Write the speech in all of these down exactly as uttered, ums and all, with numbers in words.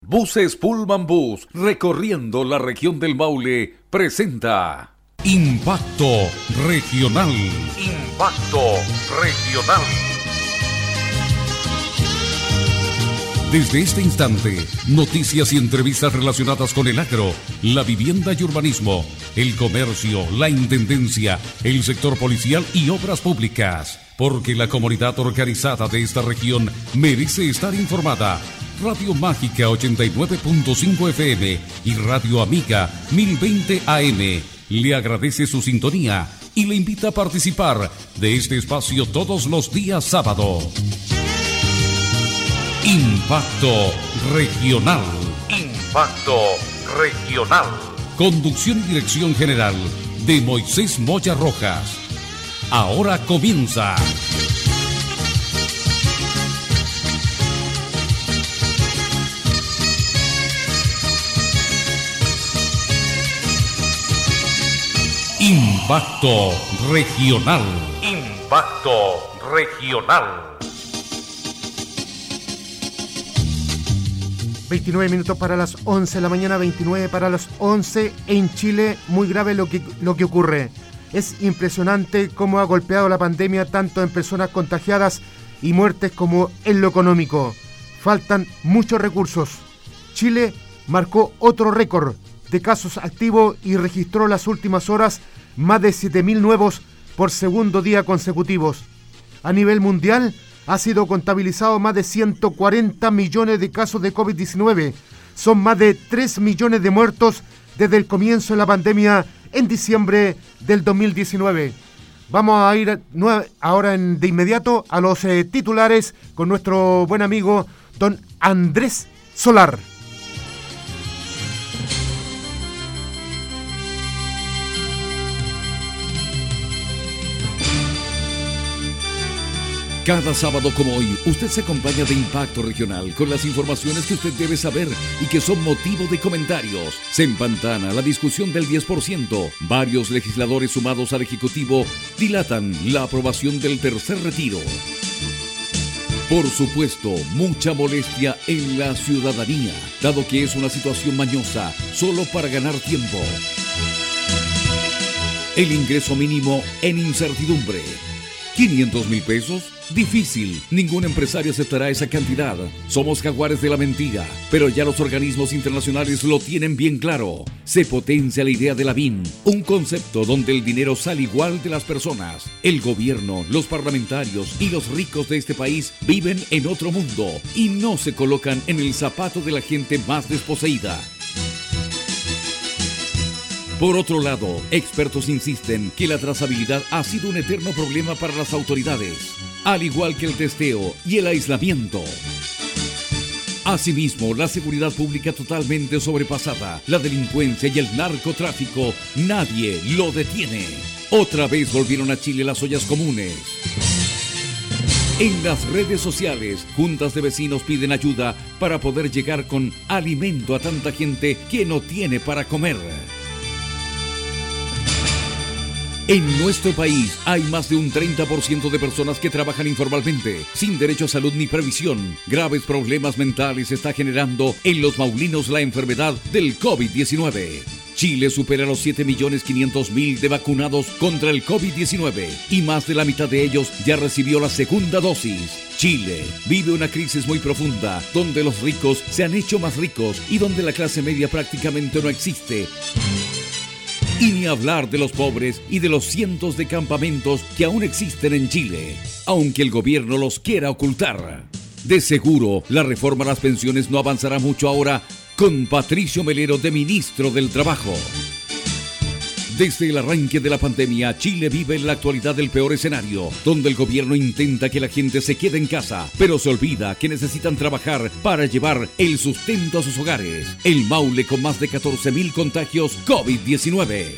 Buses Pullman Bus, recorriendo la región del Maule, presenta Impacto Regional. Impacto Regional. Desde este instante, noticias y entrevistas relacionadas con el agro, la vivienda y urbanismo, el comercio, la intendencia, el sector policial y obras públicas. Porque la comunidad organizada de esta región merece estar informada. Radio Mágica ochenta y nueve punto cinco F M y Radio Amiga mil veinte A M le agradece su sintonía y le invita a participar de este espacio todos los días sábado. Impacto Regional. Impacto Regional. Conducción y dirección general de Moisés Moya Rojas. Ahora comienza. Impacto Regional. Impacto Regional. veintinueve minutos para las once de la mañana, veintinueve para las once. En Chile, muy grave lo que, lo que ocurre. Es impresionante cómo ha golpeado la pandemia tanto en personas contagiadas y muertes como en lo económico. Faltan muchos recursos. Chile marcó otro récord de casos activos y registró las últimas horas más de siete mil nuevos por segundo día consecutivos. A nivel mundial, ha sido contabilizado más de ciento cuarenta millones de casos de COVID diecinueve. Son más de tres millones de muertos desde el comienzo de la pandemia en diciembre del dos mil diecinueve. Vamos a ir ahora en, de inmediato a los eh, titulares con nuestro buen amigo don Andrés Solar. Cada sábado como hoy, usted se acompaña de Impacto Regional con las informaciones que usted debe saber y que son motivo de comentarios. Se empantana la discusión del diez por ciento. Varios legisladores sumados al Ejecutivo dilatan la aprobación del tercer retiro. Por supuesto, mucha molestia en la ciudadanía, dado que es una situación mañosa, solo para ganar tiempo. El ingreso mínimo en incertidumbre. ¿quinientos mil pesos? Difícil, ningún empresario aceptará esa cantidad. Somos jaguares de la mentira, pero ya los organismos internacionales lo tienen bien claro. Se potencia la idea de la B I N, un concepto donde el dinero sale igual de las personas. El gobierno, los parlamentarios y los ricos de este país viven en otro mundo y no se colocan en el zapato de la gente más desposeída. Por otro lado, expertos insisten que la trazabilidad ha sido un eterno problema para las autoridades, al igual que el testeo y el aislamiento. Asimismo, la seguridad pública totalmente sobrepasada, la delincuencia y el narcotráfico, nadie lo detiene. Otra vez volvieron a Chile las ollas comunes. En las redes sociales, juntas de vecinos piden ayuda para poder llegar con alimento a tanta gente que no tiene para comer. En nuestro país hay más de un treinta por ciento de personas que trabajan informalmente, sin derecho a salud ni previsión. Graves problemas mentales está generando en los maulinos la enfermedad del COVID diecinueve. Chile supera los siete millones quinientos mil de vacunados contra el COVID diecinueve y más de la mitad de ellos ya recibió la segunda dosis. Chile vive una crisis muy profunda, donde los ricos se han hecho más ricos y donde la clase media prácticamente no existe. Y ni hablar de los pobres y de los cientos de campamentos que aún existen en Chile, aunque el gobierno los quiera ocultar. De seguro, la reforma a las pensiones no avanzará mucho ahora con Patricio Melero de ministro del Trabajo. Desde el arranque de la pandemia, Chile vive en la actualidad el peor escenario, donde el gobierno intenta que la gente se quede en casa, pero se olvida que necesitan trabajar para llevar el sustento a sus hogares. El Maule con más de catorce mil contagios COVID diecinueve.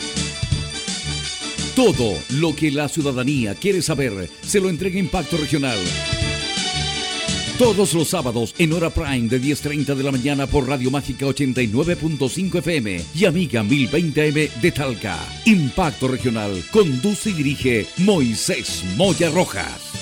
Todo lo que la ciudadanía quiere saber se lo entrega Impacto Regional. Todos los sábados en hora prime de diez treinta de la mañana por Radio Mágica ochenta y nueve punto cinco F M y Amiga mil veinte A M de Talca. Impacto Regional. Conduce y dirige Moisés Moya Rojas.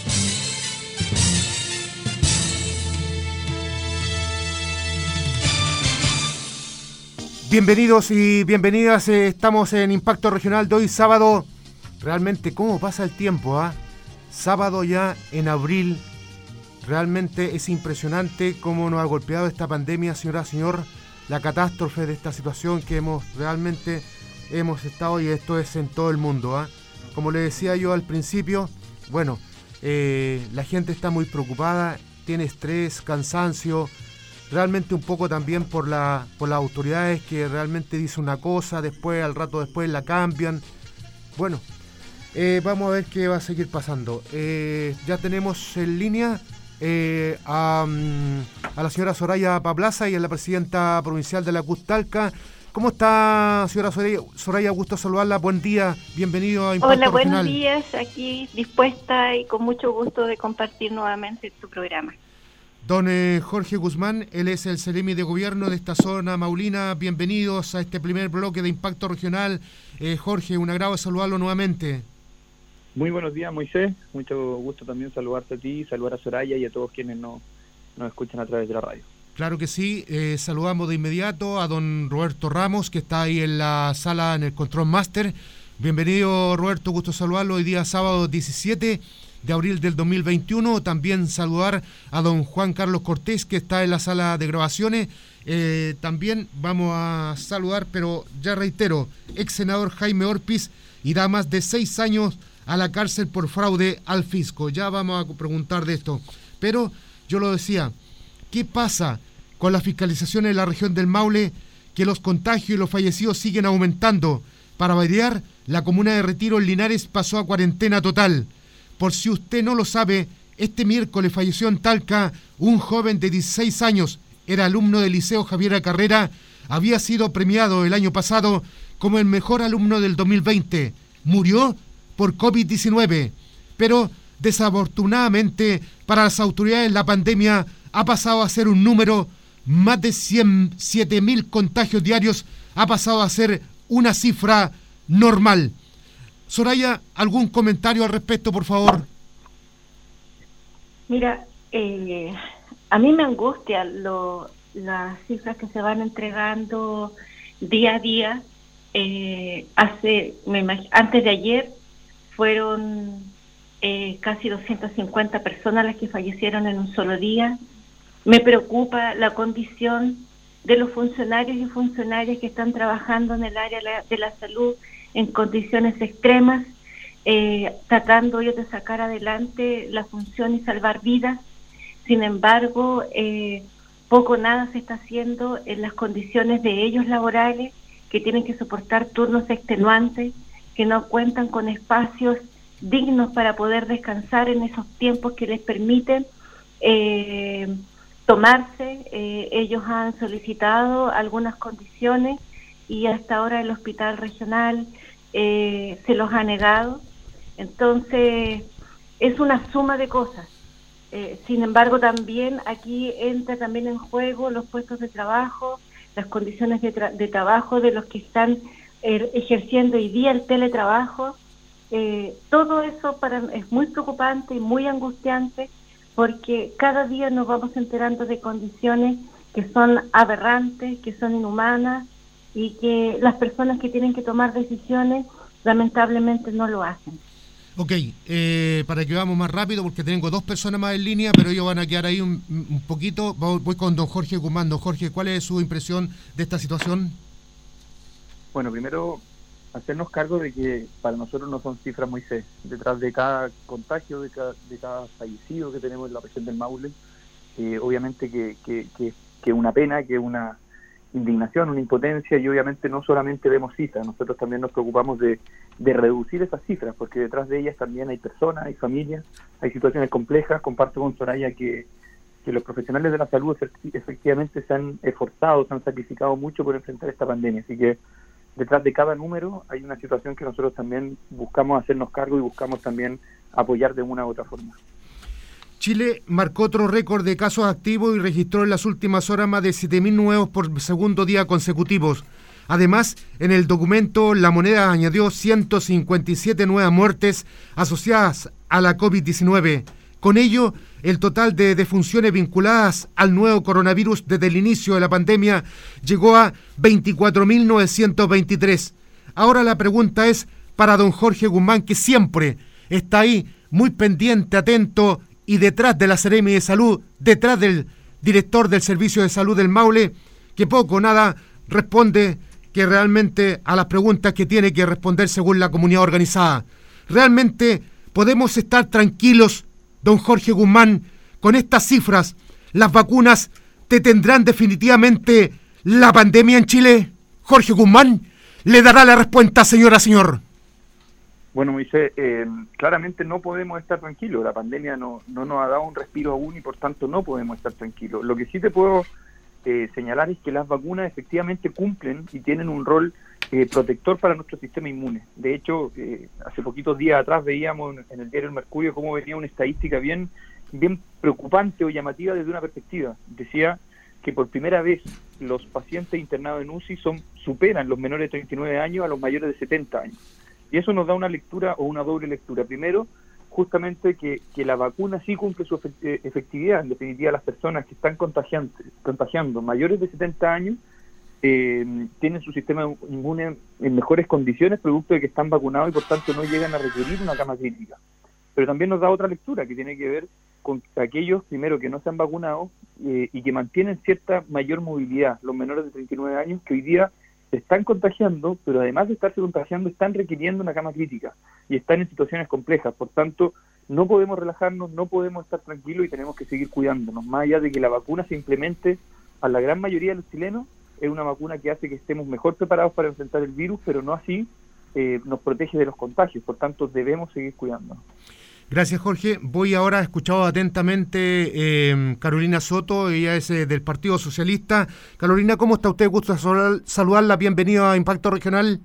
Bienvenidos y bienvenidas, eh, estamos en Impacto Regional de hoy sábado. Realmente, ¿cómo pasa el tiempo? ¿ah? Sábado ya en abril. Realmente es impresionante cómo nos ha golpeado esta pandemia, señora, señor, la catástrofe de esta situación que hemos realmente hemos estado, y esto es en todo el mundo. ¿ah? Como le decía yo al principio, bueno, eh, la gente está muy preocupada, tiene estrés, cansancio, realmente un poco también por la por las autoridades que realmente dicen una cosa, después al rato después la cambian. Bueno, eh, vamos a ver qué va a seguir pasando. Eh, ya tenemos en línea eh, a, a la señora Soraya Pablaza y a la presidenta provincial de la C U T Talca. ¿Cómo está, señora Soraya? Soraya, gusto saludarla. Buen día, bienvenido a Impacto Hola, Regional. buenos días, aquí dispuesta y con mucho gusto de compartir nuevamente tu programa. Don eh, Jorge Guzmán, él es el Seremi de Gobierno de esta zona maulina. Bienvenidos a este primer bloque de Impacto Regional. Eh, Jorge, un agrado saludarlo nuevamente. Muy buenos días, Moisés. Mucho gusto también saludarte a ti, saludar a Soraya y a todos quienes nos, nos escuchan a través de la radio. Claro que sí. Eh, saludamos de inmediato a don Roberto Ramos, que está ahí en la sala, en el Control Master. Bienvenido, Roberto, gusto saludarlo. Hoy día sábado diecisiete de abril del dos mil veintiuno. También saludar a don Juan Carlos Cortés, que está en la sala de grabaciones. Eh, también vamos a saludar, pero ya reitero, ex senador Jaime Orpiz irá más de seis años a la cárcel por fraude al fisco. Ya vamos a preguntar de esto. Pero yo lo decía, ¿qué pasa con la fiscalización en la región del Maule? Que los contagios y los fallecidos siguen aumentando. Para variar, la comuna de Retiro en Linares pasó a cuarentena total. Por si usted no lo sabe, este miércoles falleció en Talca un joven de dieciséis años, era alumno del Liceo Javier Carrera, había sido premiado el año pasado como el mejor alumno del dos mil veinte. Murió por COVID diecinueve, pero desafortunadamente para las autoridades la pandemia ha pasado a ser un número, más de siete mil contagios diarios, ha pasado a ser una cifra normal. Soraya, ¿algún comentario al respecto, por favor? Mira, eh, a mí me angustia lo, las cifras que se van entregando día a día. Eh, hace, me imag- antes de ayer fueron eh, casi doscientas cincuenta personas las que fallecieron en un solo día. Me preocupa la condición de los funcionarios y funcionarias que están trabajando en el área de la, de la salud en condiciones extremas, eh, tratando ellos de sacar adelante la función y salvar vidas. Sin embargo, eh, poco o nada se está haciendo en las condiciones de ellos laborales, que tienen que soportar turnos extenuantes, que no cuentan con espacios dignos para poder descansar en esos tiempos que les permiten eh, tomarse. Eh, ellos han solicitado algunas condiciones y hasta ahora el hospital regional eh, se los ha negado. Entonces, es una suma de cosas. Eh, sin embargo, también aquí entra también en juego los puestos de trabajo, las condiciones de, tra- de trabajo de los que están eh, ejerciendo hoy día el teletrabajo. Eh, todo eso para es muy preocupante y muy angustiante, porque cada día nos vamos enterando de condiciones que son aberrantes, que son inhumanas, y que las personas que tienen que tomar decisiones lamentablemente no lo hacen. Ok, eh, para que vamos más rápido, porque tengo dos personas más en línea, pero ellos van a quedar ahí un, un poquito. Voy con don Jorge Guzmán. Don Jorge, ¿cuál es su impresión de esta situación? Bueno, primero, hacernos cargo de que para nosotros no son cifras, Moisés. Detrás de cada contagio, de cada, de cada fallecido que tenemos en la región del Maule, eh, obviamente que, que, que, que una pena, que una indignación, una impotencia, y obviamente no solamente vemos cifras, nosotros también nos preocupamos de, de reducir esas cifras, porque detrás de ellas también hay personas, hay familias, hay situaciones complejas. Comparto con Soraya que, que los profesionales de la salud efectivamente se han esforzado, se han sacrificado mucho por enfrentar esta pandemia, así que detrás de cada número hay una situación que nosotros también buscamos hacernos cargo y buscamos también apoyar de una u otra forma. Chile marcó otro récord de casos activos y registró en las últimas horas más de siete mil nuevos por segundo día consecutivos. Además, en el documento, La Moneda añadió ciento cincuenta y siete nuevas muertes asociadas a la COVID diecinueve. Con ello, el total de defunciones vinculadas al nuevo coronavirus desde el inicio de la pandemia llegó a veinticuatro mil novecientos veintitrés. Ahora la pregunta es para don Jorge Guzmán, que siempre está ahí, muy pendiente, atento y detrás de la Seremi de Salud, detrás del director del Servicio de Salud del Maule, que poco o nada responde que realmente a las preguntas que tiene que responder según la comunidad organizada. ¿Realmente podemos estar tranquilos, don Jorge Guzmán, con estas cifras? ¿Las vacunas detendrán definitivamente la pandemia en Chile? Jorge Guzmán le dará la respuesta, señora, señor. Bueno, Moisés, eh, claramente no podemos estar tranquilos. La pandemia no, no nos ha dado un respiro aún y por tanto no podemos estar tranquilos. Lo que sí te puedo eh, señalar es que las vacunas efectivamente cumplen y tienen un rol eh, protector para nuestro sistema inmune. De hecho, eh, hace poquitos días atrás veíamos en el diario El Mercurio cómo venía una estadística bien, bien preocupante o llamativa desde una perspectiva. Decía que por primera vez los pacientes internados en U C I son, superan los menores de treinta y nueve años a los mayores de setenta años. Y eso nos da una lectura o una doble lectura. Primero, justamente que, que la vacuna sí cumple su efectividad. En definitiva, las personas que están contagiando mayores de setenta años eh, tienen su sistema inmune en mejores condiciones, producto de que están vacunados y por tanto no llegan a requerir una cama crítica. Pero también nos da otra lectura que tiene que ver con aquellos, primero, que no se han vacunado eh, y que mantienen cierta mayor movilidad, los menores de treinta y nueve años, que hoy día se están contagiando, pero además de estarse contagiando, están requiriendo una cama crítica y están en situaciones complejas. Por tanto, no podemos relajarnos, no podemos estar tranquilos y tenemos que seguir cuidándonos. Más allá de que la vacuna se implemente a la gran mayoría de los chilenos, es una vacuna que hace que estemos mejor preparados para enfrentar el virus, pero no así eh, nos protege de los contagios. Por tanto, debemos seguir cuidándonos. Gracias, Jorge. Voy ahora, he escuchado atentamente eh, Carolina Soto, ella es eh, del Partido Socialista. Carolina, ¿cómo está usted? Gusto saludarla. Bienvenido a Impacto Regional.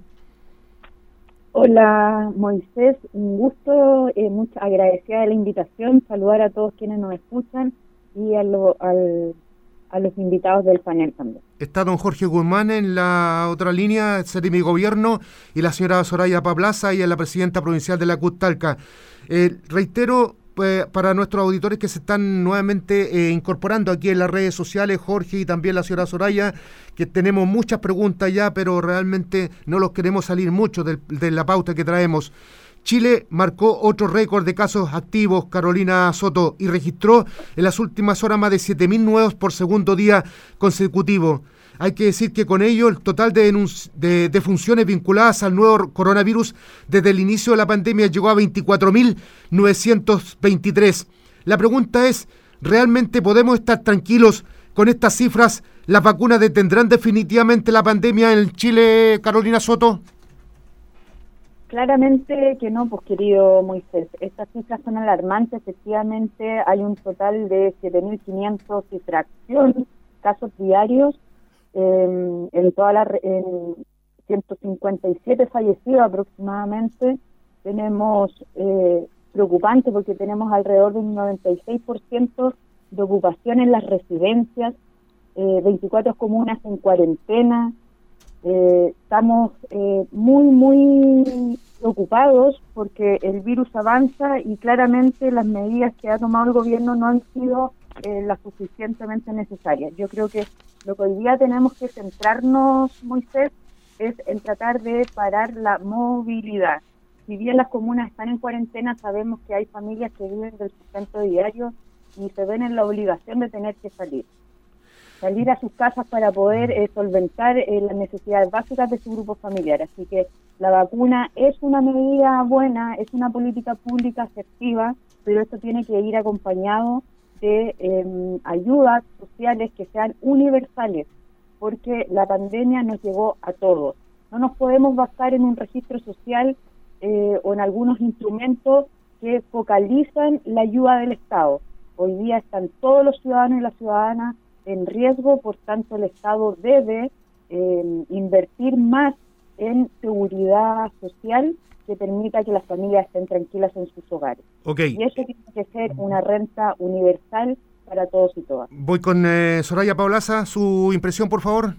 Hola, Moisés. Un gusto, eh, mucha, agradecida de la invitación, saludar a todos quienes nos escuchan y a, lo, al, a los invitados del panel también. Está don Jorge Guzmán en la otra línea, Seremi Gobierno, y la señora Soraya Pablaza, ella es la presidenta provincial de la C U T Talca. Eh, reitero eh, para nuestros auditores que se están nuevamente eh, incorporando aquí en las redes sociales, Jorge y también la señora Soraya, que tenemos muchas preguntas ya, pero realmente no los queremos salir mucho de, de la pauta que traemos. Chile marcó otro récord de casos activos, Carolina Soto, y registró en las últimas horas más de siete mil nuevos por segundo día consecutivo. Hay que decir que con ello el total de, denunci- de defunciones vinculadas al nuevo coronavirus desde el inicio de la pandemia llegó a veinticuatro mil novecientos veintitrés. La pregunta es, ¿realmente podemos estar tranquilos con estas cifras? ¿Las vacunas detendrán definitivamente la pandemia en Chile, Carolina Soto? Claramente que no, pues querido Moisés. Estas cifras son alarmantes. Efectivamente hay un total de siete mil quinientos y fracción casos diarios. Eh, en toda la en ciento cincuenta y siete fallecidos aproximadamente. Tenemos eh, preocupante porque tenemos alrededor de un noventa y seis por ciento de ocupación en las residencias, eh, veinticuatro comunas en cuarentena. Eh, estamos eh, muy muy preocupados porque el virus avanza y claramente las medidas que ha tomado el gobierno no han sido eh, las suficientemente necesarias. Yo creo que lo que hoy día tenemos que centrarnos, Moisés, es en tratar de parar la movilidad. Si bien las comunas están en cuarentena, sabemos que hay familias que viven del sustento diario y se ven en la obligación de tener que salir. Salir a sus casas para poder eh, solventar eh, las necesidades básicas de su grupo familiar. Así que la vacuna es una medida buena, es una política pública efectiva, pero esto tiene que ir acompañado de eh, ayudas sociales que sean universales, porque la pandemia nos llegó a todos. No nos podemos basar en un registro social eh, o en algunos instrumentos que focalizan la ayuda del Estado. Hoy día están todos los ciudadanos y las ciudadanas en riesgo, por tanto el Estado debe eh, invertir más en seguridad social que permita que las familias estén tranquilas en sus hogares. Okay. Y eso tiene que ser una renta universal para todos y todas. Voy con eh, Soraya Pablaza, su impresión, por favor.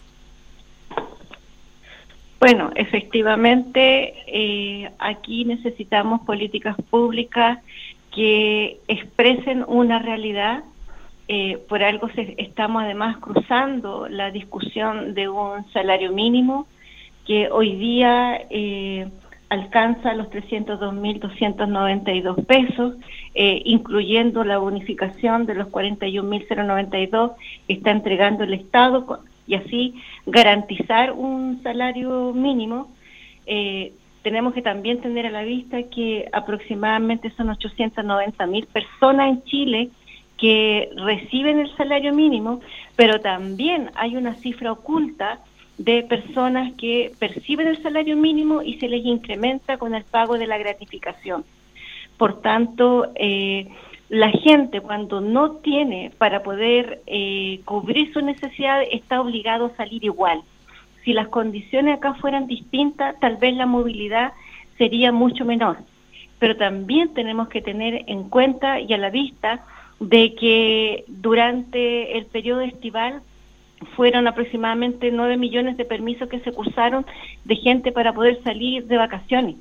Bueno, efectivamente, eh, aquí necesitamos políticas públicas que expresen una realidad. Eh, por algo se, estamos además cruzando la discusión de un salario mínimo que hoy día eh, alcanza los trescientos dos mil doscientos noventa y dos pesos, eh, incluyendo la bonificación de los cuarenta y un mil noventa y dos que está entregando el Estado, y así garantizar un salario mínimo. Eh, tenemos que también tener a la vista que aproximadamente son ochocientas noventa mil personas en Chile que reciben el salario mínimo, pero también hay una cifra oculta de personas que perciben el salario mínimo y se les incrementa con el pago de la gratificación. Por tanto, eh, la gente cuando no tiene para poder eh, cubrir sus necesidades está obligado a salir igual. Si las condiciones acá fueran distintas, tal vez la movilidad sería mucho menor. Pero también tenemos que tener en cuenta y a la vista de que durante el periodo estival fueron aproximadamente nueve millones de permisos que se cursaron de gente para poder salir de vacaciones.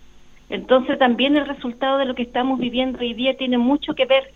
Entonces también el resultado de lo que estamos viviendo hoy día tiene mucho que ver.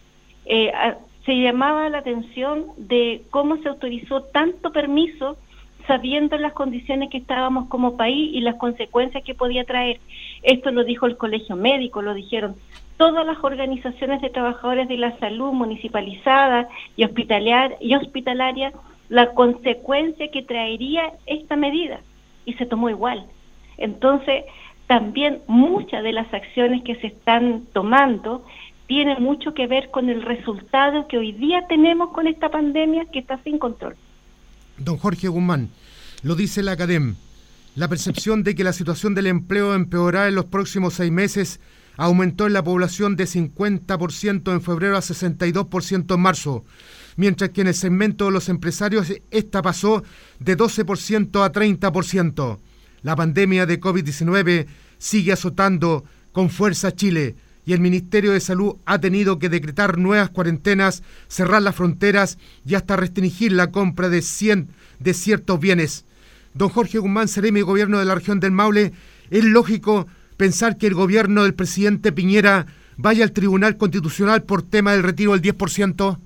Eh, a, se llamaba la atención de cómo se autorizó tanto permiso sabiendo las condiciones que estábamos como país y las consecuencias que podía traer. Esto lo dijo el Colegio Médico, lo dijeron todas las organizaciones de trabajadores de la salud municipalizadas y hospitalaria, y hospitalaria, la consecuencia que traería esta medida, y se tomó igual. Entonces, también muchas de las acciones que se están tomando tienen mucho que ver con el resultado que hoy día tenemos con esta pandemia que está sin control. Don Jorge Guzmán, lo dice la Academ, la percepción de que la situación del empleo empeorará en los próximos seis meses aumentó en la población de cincuenta por ciento en febrero a sesenta y dos por ciento en marzo, mientras que en el segmento de los empresarios esta pasó de doce por ciento a treinta por ciento. La pandemia de COVID diecinueve sigue azotando con fuerza a Chile y el Ministerio de Salud ha tenido que decretar nuevas cuarentenas, cerrar las fronteras y hasta restringir la compra de, cien, de ciertos bienes. Don Jorge Guzmán, seremi de Gobierno de la región del Maule, ¿es lógico pensar que el gobierno del presidente Piñera vaya al Tribunal Constitucional por tema del retiro del diez por ciento?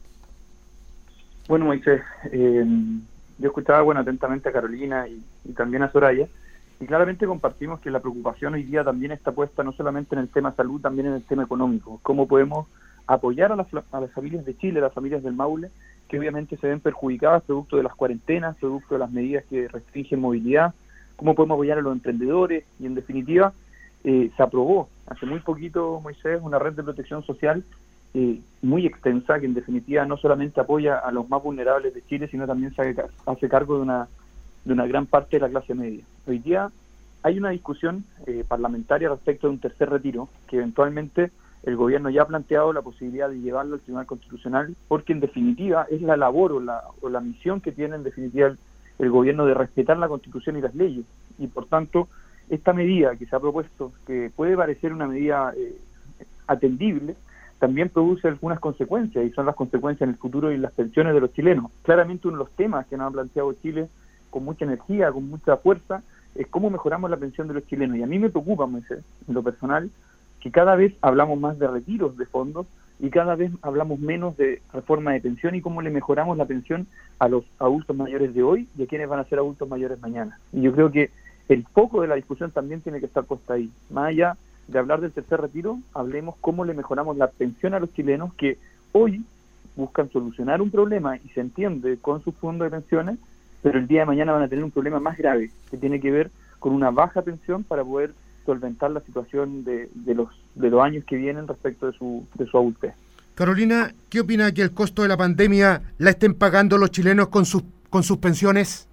Bueno, Moisés, eh, yo escuchaba bueno atentamente a Carolina y, y también a Soraya, y claramente compartimos que la preocupación hoy día también está puesta no solamente en el tema salud, también en el tema económico. ¿Cómo podemos apoyar a las, a las familias de Chile, a las familias del Maule, que obviamente se ven perjudicadas producto de las cuarentenas, producto de las medidas que restringen movilidad? ¿Cómo podemos apoyar a los emprendedores? Y en definitiva, eh, se aprobó hace muy poquito, Moisés, una red de protección social eh, muy extensa, que en definitiva no solamente apoya a los más vulnerables de Chile, sino también se hace, hace cargo de una de una gran parte de la clase media. Hoy día hay una discusión eh, parlamentaria respecto de un tercer retiro, que eventualmente el gobierno ya ha planteado la posibilidad de llevarlo al Tribunal Constitucional, porque en definitiva es la labor o la, o la misión que tiene en definitiva el, el gobierno de respetar la Constitución y las leyes, y por tanto esta medida que se ha propuesto, que puede parecer una medida eh, atendible, también produce algunas consecuencias, y son las consecuencias en el futuro y las pensiones de los chilenos. Claramente uno de los temas que nos ha planteado Chile con mucha energía, con mucha fuerza, es cómo mejoramos la pensión de los chilenos. Y a mí me preocupa, Moisés, en lo personal, que cada vez hablamos más de retiros de fondos y cada vez hablamos menos de reforma de pensión y cómo le mejoramos la pensión a los adultos mayores de hoy y a quienes van a ser adultos mayores mañana. Y yo creo que el foco de la discusión también tiene que estar puesto ahí. Más allá de hablar del tercer retiro, hablemos cómo le mejoramos la pensión a los chilenos que hoy buscan solucionar un problema y se entiende con su fondo de pensiones, pero el día de mañana van a tener un problema más grave que tiene que ver con una baja pensión para poder solventar la situación de, de los de los años que vienen respecto de su de su adultez. Carolina, ¿qué opina que el costo de la pandemia la estén pagando los chilenos con sus con sus pensiones?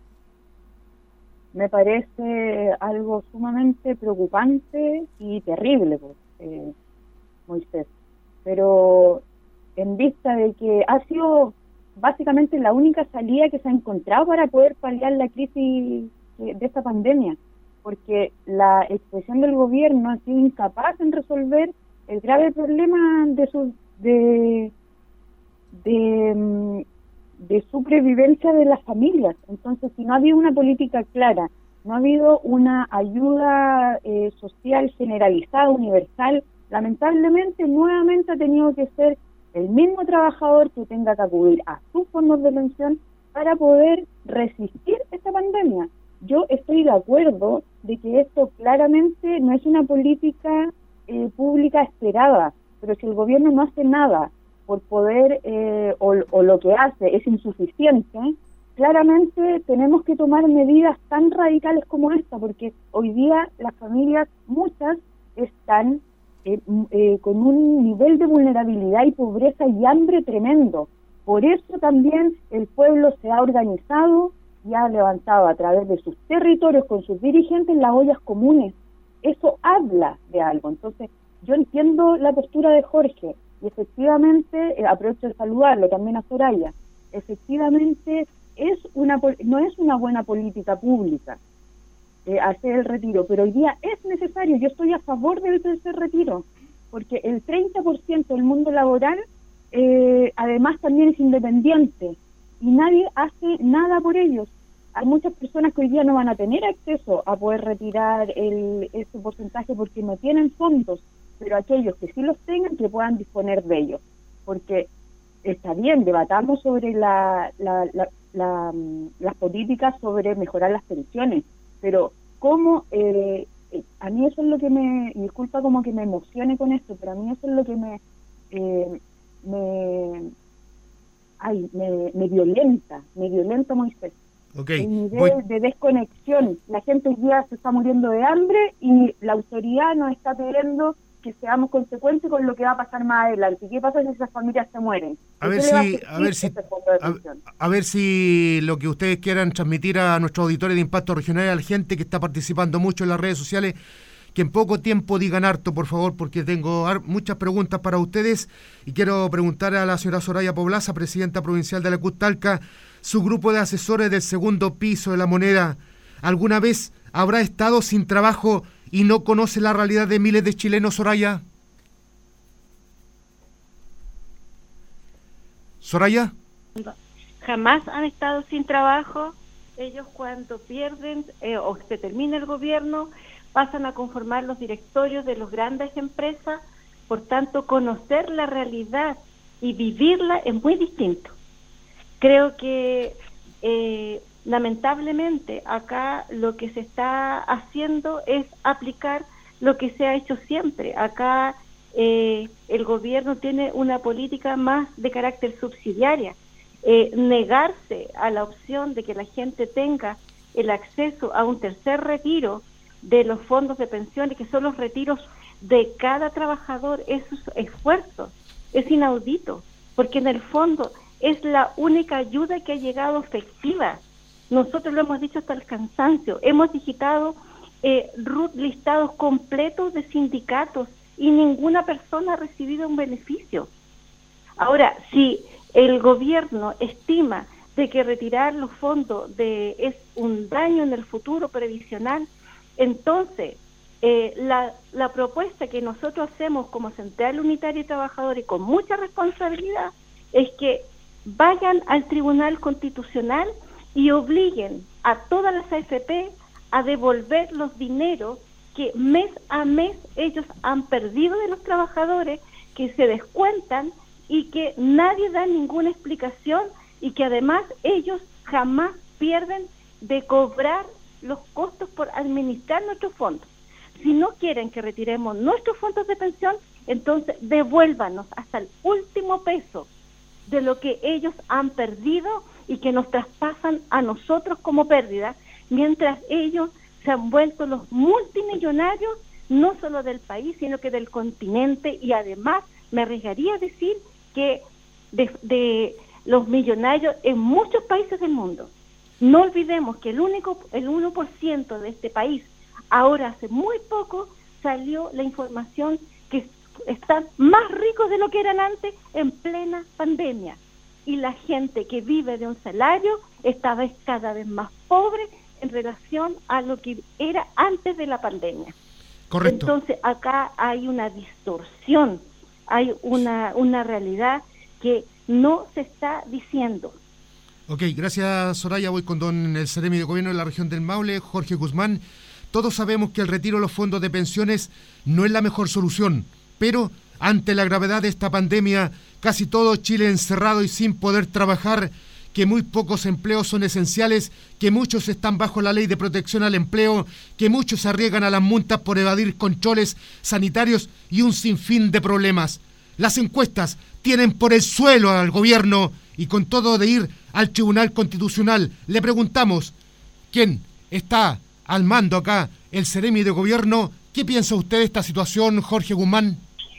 Me parece algo sumamente preocupante y terrible, pues, eh, Moisés. Pero en vista de que ha sido básicamente la única salida que se ha encontrado para poder paliar la crisis de esta pandemia, porque la expresión del gobierno ha sido incapaz en resolver el grave problema de su de de, de supervivencia de las familias. Entonces, si no ha habido una política clara, no ha habido una ayuda eh, social generalizada, universal Lamentablemente, nuevamente ha tenido que ser el mismo trabajador que tenga que acudir a sus fondos de pensión para poder resistir esta pandemia. Yo estoy de acuerdo de que esto claramente no es una política eh, pública esperada, pero si el gobierno no hace nada por poder, eh, o, o lo que hace es insuficiente, claramente tenemos que tomar medidas tan radicales como esta, porque hoy día las familias, muchas, están eh, eh, con un nivel de vulnerabilidad y pobreza y hambre tremendo. Por eso también el pueblo se ha organizado y ha levantado a través de sus territorios con sus dirigentes las ollas comunes. Eso habla de algo. Entonces, yo entiendo la postura de Jorge y efectivamente, eh, aprovecho de saludarlo también a Soraya, efectivamente es una no es una buena política pública eh, hacer el retiro, pero hoy día es necesario. Yo estoy a favor del tercer retiro, porque el treinta por ciento del mundo laboral eh, además también es independiente y nadie hace nada por ellos. Hay muchas personas que hoy día no van a tener acceso a poder retirar el, ese porcentaje porque no tienen fondos, pero aquellos que sí los tengan, que puedan disponer de ellos. Porque está bien, debatamos sobre la, la, la, la, las políticas sobre mejorar las pensiones, pero cómo, eh, a mí eso es lo que me, disculpa como que me emocione con esto, pero a mí eso es lo que me, eh, me, ay, me, me violenta, me violenta, Moisés. Okay. El nivel Voy... de desconexión. La gente hoy día se está muriendo de hambre y la autoridad nos está pidiendo que seamos consecuentes con lo que va a pasar más adelante. ¿Qué pasa si esas familias se mueren? A ver si, a ver si, a, a ver si lo que ustedes quieran transmitir a nuestros auditores de Impacto Regional, a la gente que está participando mucho en las redes sociales, que en poco tiempo digan harto, por favor, porque tengo muchas preguntas para ustedes y quiero preguntar a la señora Soraya Poblaza, presidenta provincial de la C U T Talca, su grupo de asesores del segundo piso de La Moneda, ¿alguna vez habrá estado sin trabajo y no conoce la realidad de miles de chilenos, Soraya? ¿Soraya? Jamás han estado sin trabajo. Ellos cuando pierden eh, o se termina el gobierno, pasan a conformar los directorios de las grandes empresas. Por tanto, conocer la realidad y vivirla es muy distinto. Creo que eh, lamentablemente acá lo que se está haciendo es aplicar lo que se ha hecho siempre. Acá eh, el gobierno tiene una política más de carácter subsidiaria. Eh, negarse a la opción de que la gente tenga el acceso a un tercer retiro de los fondos de pensiones, que son los retiros de cada trabajador, esos esfuerzos, es inaudito, porque en el fondo es la única ayuda que ha llegado efectiva. Nosotros lo hemos dicho hasta el cansancio, hemos digitado eh, R U T listados completos de sindicatos y ninguna persona ha recibido un beneficio. Ahora, si el gobierno estima de que retirar los fondos de es un daño en el futuro previsional, entonces eh, la, la propuesta que nosotros hacemos como Central Unitaria y Trabajadores con mucha responsabilidad es que vayan al Tribunal Constitucional y obliguen a todas las A F P a devolver los dineros que mes a mes ellos han perdido de los trabajadores, que se descuentan y que nadie da ninguna explicación y que además ellos jamás pierden de cobrar los costos por administrar nuestros fondos. Si no quieren que retiremos nuestros fondos de pensión, entonces devuélvanos hasta el último peso de lo que ellos han perdido y que nos traspasan a nosotros como pérdida, mientras ellos se han vuelto los multimillonarios, no solo del país, sino que del continente, y además me arriesgaría a decir que de, de los millonarios en muchos países del mundo. No olvidemos que el único, el uno por ciento de este país, ahora hace muy poco salió la información que están más ricos de lo que eran antes en plena pandemia. Y la gente que vive de un salario esta vez cada vez más pobre en relación a lo que era antes de la pandemia. Correcto. Entonces acá hay una distorsión, hay una, una realidad que no se está diciendo. Ok, gracias Soraya. Voy con don el Seremi de Gobierno de la región del Maule, Jorge Guzmán. Todos sabemos que el retiro de los fondos de pensiones no es la mejor solución, pero ante la gravedad de esta pandemia, casi todo Chile encerrado y sin poder trabajar, que muy pocos empleos son esenciales, que muchos están bajo la ley de protección al empleo, que muchos se arriesgan a las multas por evadir controles sanitarios y un sinfín de problemas. Las encuestas tienen por el suelo al gobierno y con todo de ir al Tribunal Constitucional. Le preguntamos, ¿quién está al mando acá, el Ceremi de Gobierno? ¿Qué piensa usted de esta situación, Jorge Guzmán?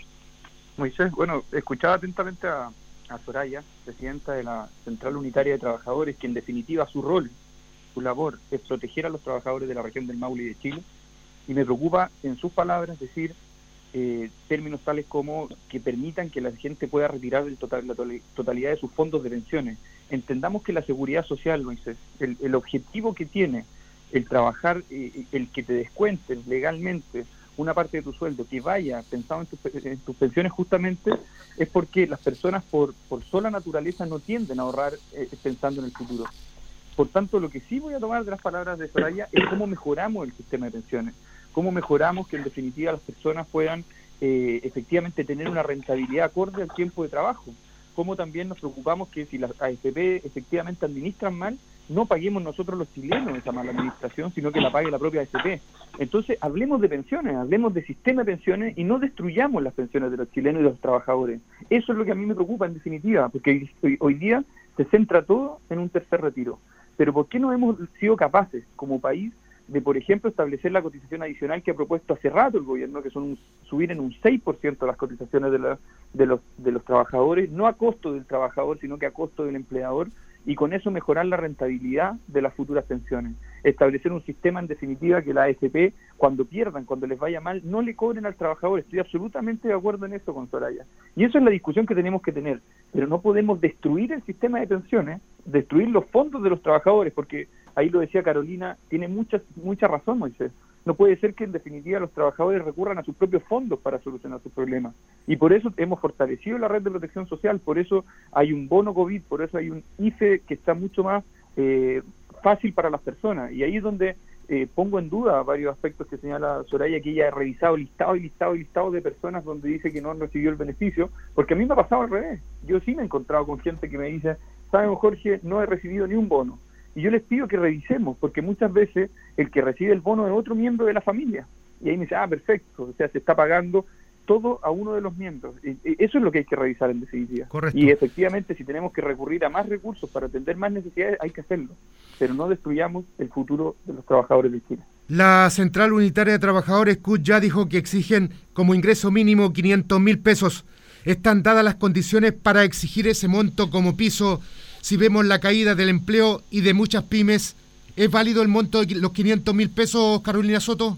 Moisés, bueno, escuchaba atentamente a, a Soraya, presidenta de la Central Unitaria de Trabajadores, que en definitiva su rol, su labor es proteger a los trabajadores de la región del Maule y de Chile, y me preocupa en sus palabras decir eh, términos tales como que permitan que la gente pueda retirar el total, la totalidad de sus fondos de pensiones. Entendamos que la seguridad social, Moisés, el, el objetivo que tiene el trabajar, eh, el que te descuenten legalmente una parte de tu sueldo, que vaya pensado en, tu, en tus pensiones justamente, es porque las personas por, por sola naturaleza no tienden a ahorrar eh, pensando en el futuro. Por tanto, lo que sí voy a tomar de las palabras de Soraya es cómo mejoramos el sistema de pensiones, cómo mejoramos que en definitiva las personas puedan eh, efectivamente tener una rentabilidad acorde al tiempo de trabajo, cómo también nos preocupamos que si las A F P efectivamente administran mal, no paguemos nosotros los chilenos esa mala administración, sino que la pague la propia A F P. Entonces, hablemos de pensiones, hablemos de sistema de pensiones y no destruyamos las pensiones de los chilenos y de los trabajadores. Eso es lo que a mí me preocupa en definitiva, porque hoy, hoy día se centra todo en un tercer retiro. Pero ¿por qué no hemos sido capaces como país de, por ejemplo, establecer la cotización adicional que ha propuesto hace rato el gobierno, que son un, subir en un seis por ciento las cotizaciones de, la, de, los, de los trabajadores, no a costo del trabajador, sino que a costo del empleador, y con eso mejorar la rentabilidad de las futuras pensiones? Establecer un sistema en definitiva que la A F P, cuando pierdan, cuando les vaya mal, no le cobren al trabajador. Estoy absolutamente de acuerdo en eso con Soraya. Y eso es la discusión que tenemos que tener. Pero no podemos destruir el sistema de pensiones, destruir los fondos de los trabajadores, porque ahí lo decía Carolina, tiene mucha, mucha razón, Moisés. No puede ser que en definitiva los trabajadores recurran a sus propios fondos para solucionar sus problemas. Y por eso hemos fortalecido la red de protección social, por eso hay un bono COVID, por eso hay un I F E que está mucho más eh, fácil para las personas. Y ahí es donde eh, pongo en duda varios aspectos que señala Soraya, que ella ha revisado listado y listado y listado de personas donde dice que no recibió el beneficio, porque a mí me ha pasado al revés. Yo sí me he encontrado con gente que me dice, ¿saben, Jorge? No he recibido ni un bono. Y yo les pido que revisemos, porque muchas veces el que recibe el bono es otro miembro de la familia. Y ahí me dice, ah, perfecto, o sea, se está pagando todo a uno de los miembros. Eso es lo que hay que revisar en definitiva. Correcto. Y efectivamente, si tenemos que recurrir a más recursos para atender más necesidades, hay que hacerlo. Pero no destruyamos el futuro de los trabajadores de Chile. La Central Unitaria de Trabajadores, C U T, ya dijo que exigen como ingreso mínimo quinientos mil pesos. ¿Están dadas las condiciones para exigir ese monto como piso? Si vemos la caída del empleo y de muchas pymes, ¿es válido el monto de los quinientos mil pesos, Carolina Soto?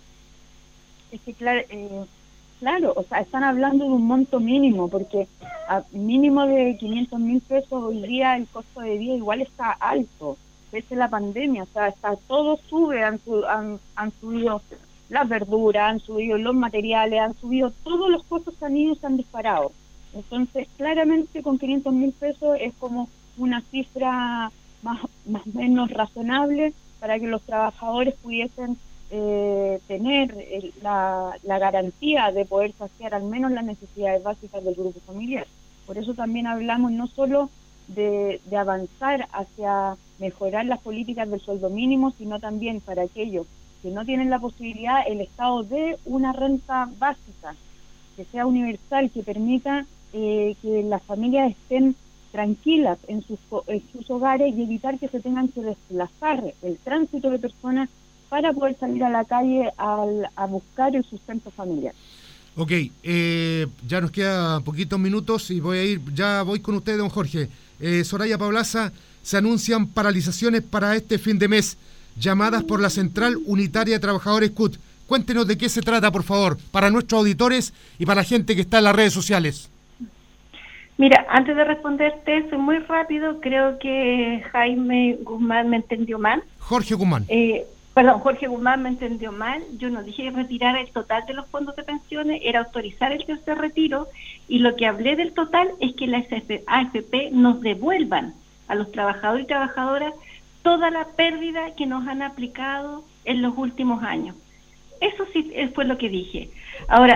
Es que claro, eh, claro, o sea, están hablando de un monto mínimo, porque a mínimo de quinientos mil pesos hoy día el costo de vida igual está alto, pese a la pandemia, o sea, está todo sube, han, han, han subido las verduras, han subido los materiales, han subido todos los costos, han ido, se han disparado. Entonces, claramente con quinientos mil pesos es como una cifra más más o menos razonable para que los trabajadores pudiesen eh, tener el, la, la garantía de poder saciar al menos las necesidades básicas del grupo familiar. Por eso también hablamos no solo de, de avanzar hacia mejorar las políticas del sueldo mínimo, sino también para aquellos que no tienen la posibilidad, el Estado dé una renta básica, que sea universal, que permita eh, que las familias estén tranquilas en sus, en sus hogares y evitar que se tengan que desplazar el tránsito de personas para poder salir a la calle al, a buscar el sustento familiar. Ok, eh, ya nos queda poquitos minutos y voy a ir, ya voy con usted, don Jorge. Eh, Soraya Paulaza, se anuncian paralizaciones para este fin de mes, llamadas por la Central Unitaria de Trabajadores C U T. Cuéntenos de qué se trata, por favor, para nuestros auditores y para la gente que está en las redes sociales. Mira, antes de responderte, soy muy rápido, creo que Jaime Guzmán me entendió mal. Jorge Guzmán. Eh, perdón, Jorge Guzmán me entendió mal. Yo no dije retirar el total de los fondos de pensiones, era autorizar el tercer retiro, y lo que hablé del total es que las A F P nos devuelvan a los trabajadores y trabajadoras toda la pérdida que nos han aplicado en los últimos años. Eso sí fue lo que dije. Ahora,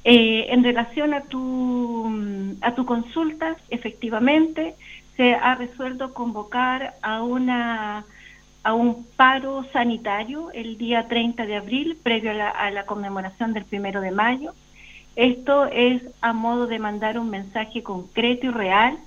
Eh, en relación a tu, a tu consulta, efectivamente, se ha resuelto convocar a una a un paro sanitario el día treinta de abril, previo a la, a la conmemoración del primero de mayo. Esto es a modo de mandar un mensaje concreto y real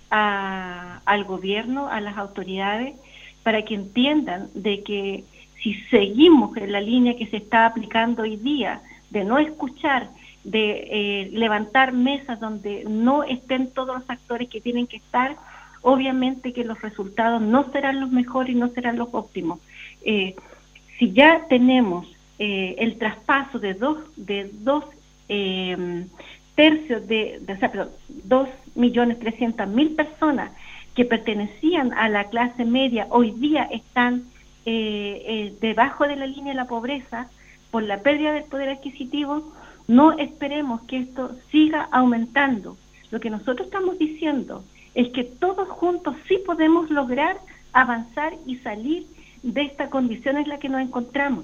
a, al gobierno, a las autoridades, para que entiendan de que si seguimos en la línea que se está aplicando hoy día, de no escuchar, de eh, levantar mesas donde no estén todos los actores que tienen que estar, obviamente que los resultados no serán los mejores y no serán los óptimos. Eh, si ya tenemos eh, el traspaso de dos, de dos eh, tercios de, de o sea, perdón, dos millones trescientas mil personas que pertenecían a la clase media, hoy día están eh, eh, debajo de la línea de la pobreza por la pérdida del poder adquisitivo, no esperemos que esto siga aumentando. Lo que nosotros estamos diciendo es que todos juntos sí podemos lograr avanzar y salir de esta condición en la que nos encontramos.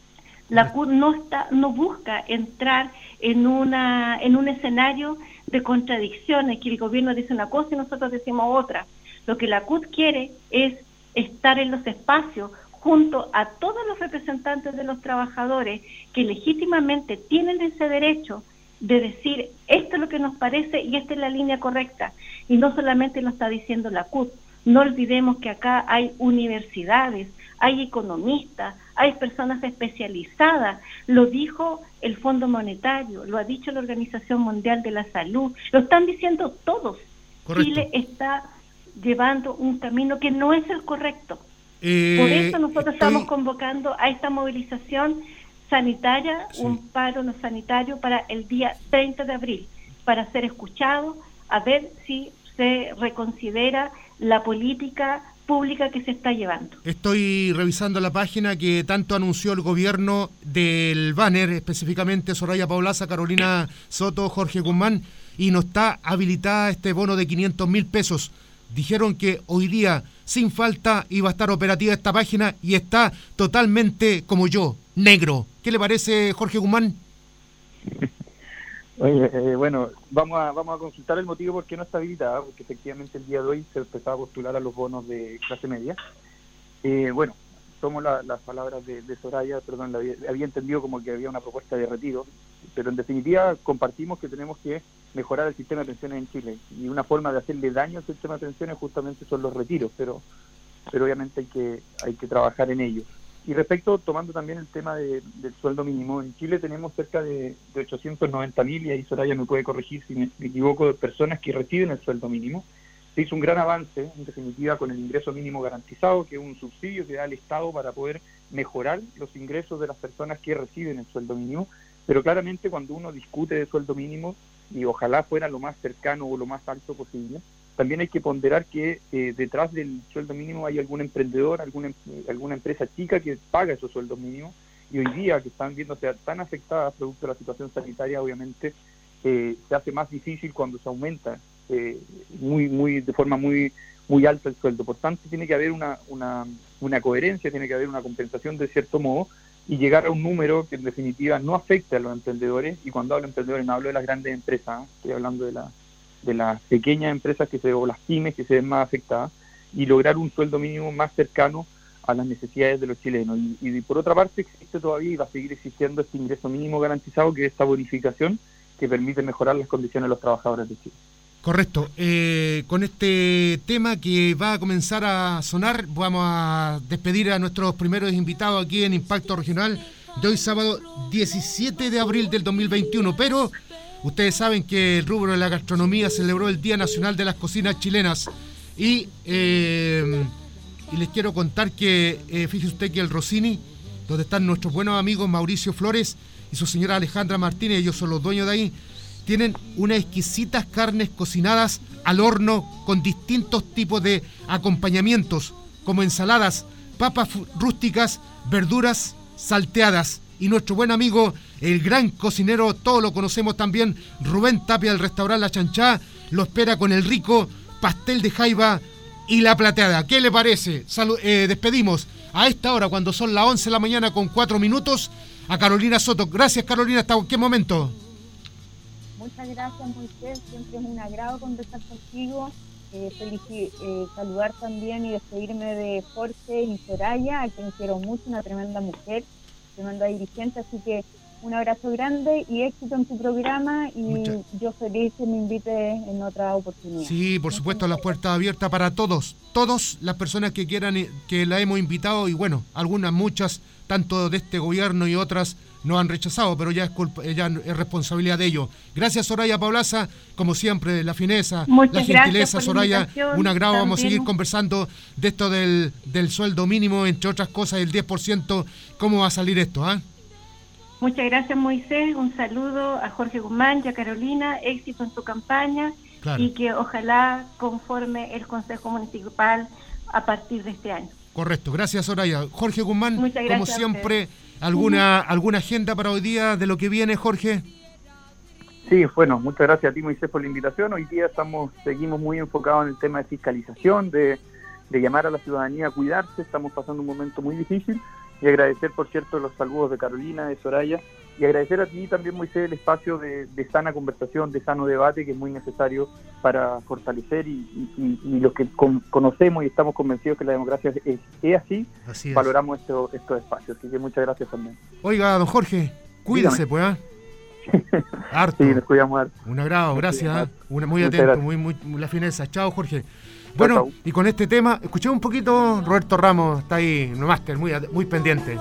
La C U T no está, no busca entrar en una en un escenario de contradicciones, que el gobierno dice una cosa y nosotros decimos otra. Lo que la C U T quiere es estar en los espacios junto a todos los representantes de los trabajadores que legítimamente tienen ese derecho de decir, esto es lo que nos parece y esta es la línea correcta. Y no solamente lo está diciendo la C U T, no olvidemos que acá hay universidades, hay economistas, hay personas especializadas, lo dijo el Fondo Monetario, lo ha dicho la Organización Mundial de la Salud, lo están diciendo todos. Correcto. Chile está llevando un camino que no es el correcto. Eh, Por eso nosotros estoy... estamos convocando a esta movilización sanitaria, sí. un paro no sanitario para el día treinta de abril, para ser escuchado, a ver si se reconsidera la política pública que se está llevando. Estoy revisando la página que tanto anunció el gobierno del banner, específicamente Soraya Paulaza, Carolina Soto, Jorge Guzmán, y no está habilitada este bono de quinientos mil pesos. Dijeron que hoy día, sin falta, iba a estar operativa esta página y está totalmente, como yo, negro. ¿Qué le parece, Jorge Guzmán? Oye, eh, bueno, vamos a vamos a consultar el motivo por qué no está habilitada, porque efectivamente el día de hoy se empezaba a postular a los bonos de clase media. Eh, bueno, tomo la, las palabras de, de Soraya, perdón, la había, había entendido como que había una propuesta de retiro, pero en definitiva compartimos que tenemos que mejorar el sistema de pensiones en Chile, y una forma de hacerle daño al sistema de pensiones justamente son los retiros, pero pero obviamente hay que hay que trabajar en ello. Y respecto, tomando también el tema de, del sueldo mínimo, en Chile tenemos cerca de, de ochocientos noventa mil, y ahí Soraya me puede corregir si me, me equivoco, de personas que reciben el sueldo mínimo. Se hizo un gran avance, en definitiva, con el ingreso mínimo garantizado, que es un subsidio que da el Estado para poder mejorar los ingresos de las personas que reciben el sueldo mínimo, pero claramente cuando uno discute de sueldo mínimo, y ojalá fuera lo más cercano o lo más alto posible, también hay que ponderar que eh, detrás del sueldo mínimo hay algún emprendedor, alguna alguna empresa chica que paga esos sueldos mínimos, y hoy día que están viéndose tan afectadas producto de la situación sanitaria, obviamente eh, se hace más difícil cuando se aumenta eh, muy muy de forma muy muy alta el sueldo. Por tanto, tiene que haber una, una, una coherencia, tiene que haber una compensación de cierto modo, y llegar a un número que en definitiva no afecte a los emprendedores. Y cuando hablo de emprendedores no hablo de las grandes empresas, ¿eh? Estoy hablando de la de las pequeñas empresas que se o las pymes que se ven más afectadas, y lograr un sueldo mínimo más cercano a las necesidades de los chilenos. Y, y por otra parte existe todavía y va a seguir existiendo este ingreso mínimo garantizado, que es esta bonificación que permite mejorar las condiciones de los trabajadores de Chile. Correcto. Eh, con este tema que va a comenzar a sonar, vamos a despedir a nuestros primeros invitados aquí en Impacto Regional de hoy sábado diecisiete de abril del dos mil veintiuno, pero ustedes saben que el rubro de la gastronomía celebró el Día Nacional de las Cocinas Chilenas, y, eh, y les quiero contar que, eh, fíjese usted que el Rossini, donde están nuestros buenos amigos Mauricio Flores y su señora Alejandra Martínez, ellos son los dueños de ahí, tienen unas exquisitas carnes cocinadas al horno con distintos tipos de acompañamientos, como ensaladas, papas rústicas, verduras salteadas. Y nuestro buen amigo, el gran cocinero, todos lo conocemos también, Rubén Tapia, del restaurante La Chanchá, lo espera con el rico pastel de jaiba y la plateada. ¿Qué le parece? Salud, eh, despedimos a esta hora, cuando son las once de la mañana con cuatro minutos, a Carolina Soto. Gracias, Carolina, hasta qué momento. Muchas gracias, Moisés. Siempre es un agrado conversar contigo. Eh, feliz, eh, saludar también y despedirme de Jorge y Soraya, a quien quiero mucho, una tremenda mujer, tremenda dirigente, así que un abrazo grande y éxito en tu programa y Muchas. yo feliz que me invite en otra oportunidad. Sí, por supuesto, la puerta abierta para todos, todas las personas que quieran, que la hemos invitado y bueno, algunas, muchas, tanto de este gobierno y otras nos han rechazado, pero ya es, culpa, ya es responsabilidad de ellos. Gracias, Soraya Paulaza, como siempre, la fineza, Muchas la gentileza, Soraya, un agrado, también. Vamos a seguir conversando de esto del, del sueldo mínimo, entre otras cosas, el diez por ciento, ¿cómo va a salir esto? ¿Ah? ¿eh? Muchas gracias, Moisés, un saludo a Jorge Guzmán y a Carolina, éxito en su campaña, claro. Y que ojalá conforme el Consejo Municipal a partir de este año. Correcto, gracias, Soraya. Jorge Guzmán, como siempre, ¿alguna uh-huh. alguna agenda para hoy día de lo que viene, Jorge? Sí, bueno, muchas gracias a ti, Moisés, por la invitación. Hoy día estamos seguimos muy enfocados en el tema de fiscalización, de, de llamar a la ciudadanía a cuidarse. Estamos pasando un momento muy difícil y agradecer, por cierto, los saludos de Carolina, de Soraya, y agradecer a ti también, Moisés, el espacio de, de sana conversación, de sano debate, que es muy necesario para fortalecer y, y, y los que con, conocemos y estamos convencidos que la democracia es, es así, así es. Valoramos esto, estos espacios. Así que muchas gracias también. Oiga, don Jorge, cuídese, Dígame. pues, ¿eh? Harto. Sí, nos cuidamos harto. Un agrado, gracias. ¿eh? Una, muy muchas atento, muy, muy, muy la fineza. Chao, Jorge. Bueno, y con este tema, escuché un poquito, Roberto Ramos está ahí, no máster, muy, muy pendiente.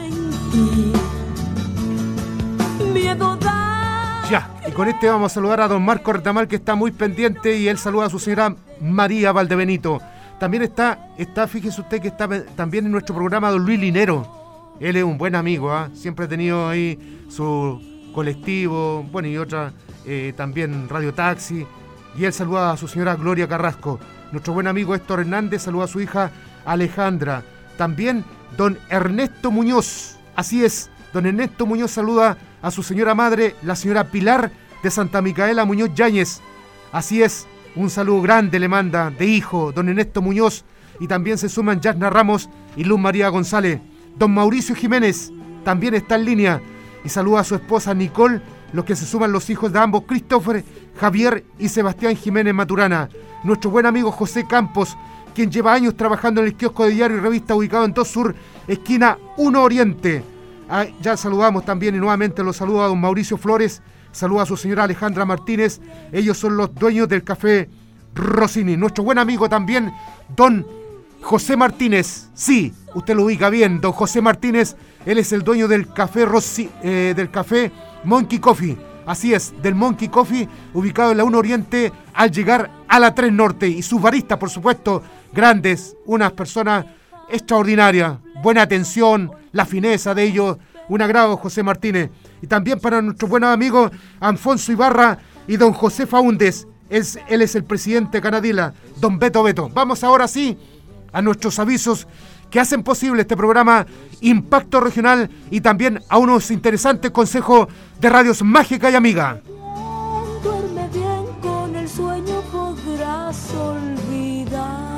Ya, y con este vamos a saludar a don Marco Retamal, que está muy pendiente, y él saluda a su señora María Valdebenito. También está, está fíjese usted que está también en nuestro programa don Luis Linero. Él es un buen amigo, ¿eh? Siempre ha tenido ahí su colectivo, bueno, y otra, eh, también Radio Taxi, y él saluda a su señora Gloria Carrasco. Nuestro buen amigo Héctor Hernández saluda a su hija Alejandra. También don Ernesto Muñoz, así es, don Ernesto Muñoz saluda a su señora madre, la señora Pilar de Santa Micaela Muñoz Yáñez. Así es, un saludo grande le manda de hijo don Ernesto Muñoz, y también se suman Yasna Ramos y Luz María González. Don Mauricio Jiménez también está en línea y saluda a su esposa Nicole, los que se suman los hijos de ambos, Christopher, Javier y Sebastián Jiménez Maturana. Nuestro buen amigo José Campos, quien lleva años trabajando en el kiosco de diario y revista ubicado en dos Sur, esquina uno Oriente. Ah, ya saludamos también y nuevamente los saluda a don Mauricio Flores, saluda a su señora Alejandra Martínez. Ellos son los dueños del café Rossini. Nuestro buen amigo también, don José Martínez. Sí, usted lo ubica bien, don José Martínez. Él es el dueño del café Rossi, eh, del café Monkey Coffee. Así es, del Monkey Coffee, ubicado en la uno Oriente al llegar a la tres Norte. Y sus baristas, por supuesto, grandes, unas personas extraordinarias. Buena atención, la fineza de ellos. Un agrado, José Martínez. Y también para nuestros buenos amigos Alfonso Ibarra y don José Faúndez. Es, él es el presidente de Canadila, don Beto Beto. Vamos ahora sí a nuestros avisos que hacen posible este programa Impacto Regional, y también a unos interesantes consejos de Radios Mágica y Amiga. Duerme bien, con el sueño podrás olvidar.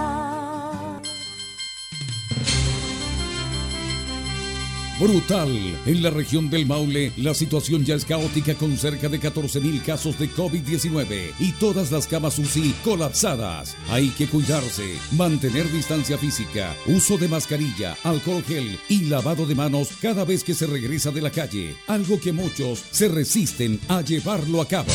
Brutal. En la región del Maule, la situación ya es caótica con cerca de catorce mil casos de COVID diecinueve y todas las camas U C I colapsadas. Hay que cuidarse, mantener distancia física, uso de mascarilla, alcohol gel y lavado de manos cada vez que se regresa de la calle, algo que muchos se resisten a llevarlo a cabo.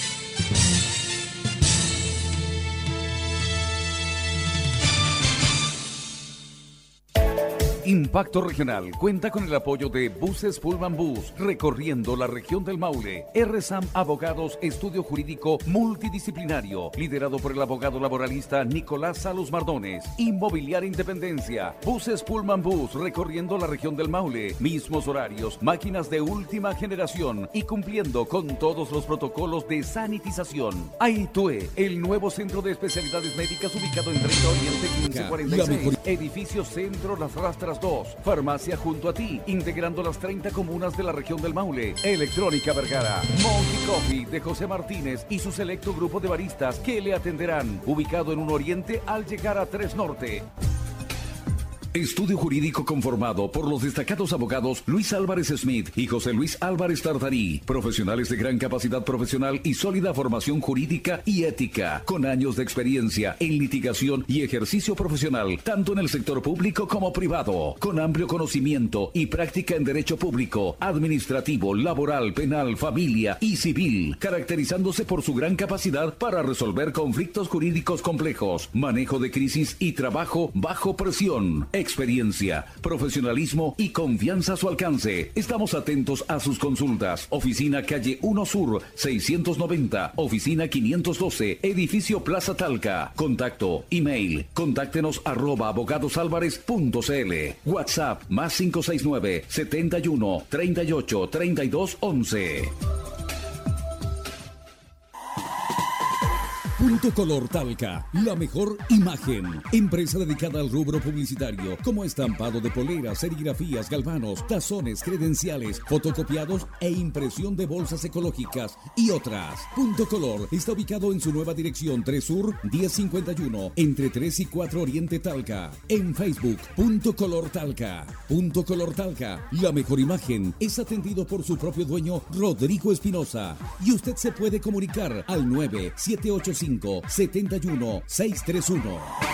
Impacto Regional cuenta con el apoyo de Buses Pullman Bus, recorriendo la región del Maule. R S A M Abogados, estudio jurídico multidisciplinario, liderado por el abogado laboralista Nicolás Salus Mardones. Inmobiliaria Independencia. Buses Pullman Bus, recorriendo la región del Maule. Mismos horarios, máquinas de última generación y cumpliendo con todos los protocolos de sanitización. Aitue, el nuevo centro de especialidades médicas ubicado en treinta Oriente quince cuarenta y seis. Edificio Centro Las Rastras dos, farmacia junto a ti, integrando las treinta comunas de la región del Maule. Electrónica Vergara, Monkey Coffee de José Martínez y su selecto grupo de baristas que le atenderán, ubicado en un Oriente al llegar a tres Norte. Estudio jurídico conformado por los destacados abogados Luis Álvarez Smith y José Luis Álvarez Tartarí, profesionales de gran capacidad profesional y sólida formación jurídica y ética, con años de experiencia en litigación y ejercicio profesional, tanto en el sector público como privado, con amplio conocimiento y práctica en derecho público, administrativo, laboral, penal, familia y civil, caracterizándose por su gran capacidad para resolver conflictos jurídicos complejos, manejo de crisis y trabajo bajo presión. Experiencia, profesionalismo y confianza a su alcance. Estamos atentos a sus consultas. Oficina Calle uno Sur, seiscientos noventa, Oficina quinientos doce, Edificio Plaza Talca. Contacto, email, contáctenos arroba abogadosalvarez punto cl. WhatsApp, más cinco seis nueve, setenta y uno, treinta y ocho, treinta y dos, once. Punto Color Talca, la mejor imagen. Empresa dedicada al rubro publicitario, como estampado de poleras, serigrafías, galvanos, tazones, credenciales, fotocopiados e impresión de bolsas ecológicas y otras. Punto Color está ubicado en su nueva dirección tres Sur, diez cincuenta y uno, entre tres y cuatro Oriente Talca. En Facebook, Punto Color Talca. Punto Color Talca, la mejor imagen, es atendido por su propio dueño, Rodrigo Espinosa. Y usted se puede comunicar al nueve siete ocho cinco, siete uno, seis tres uno.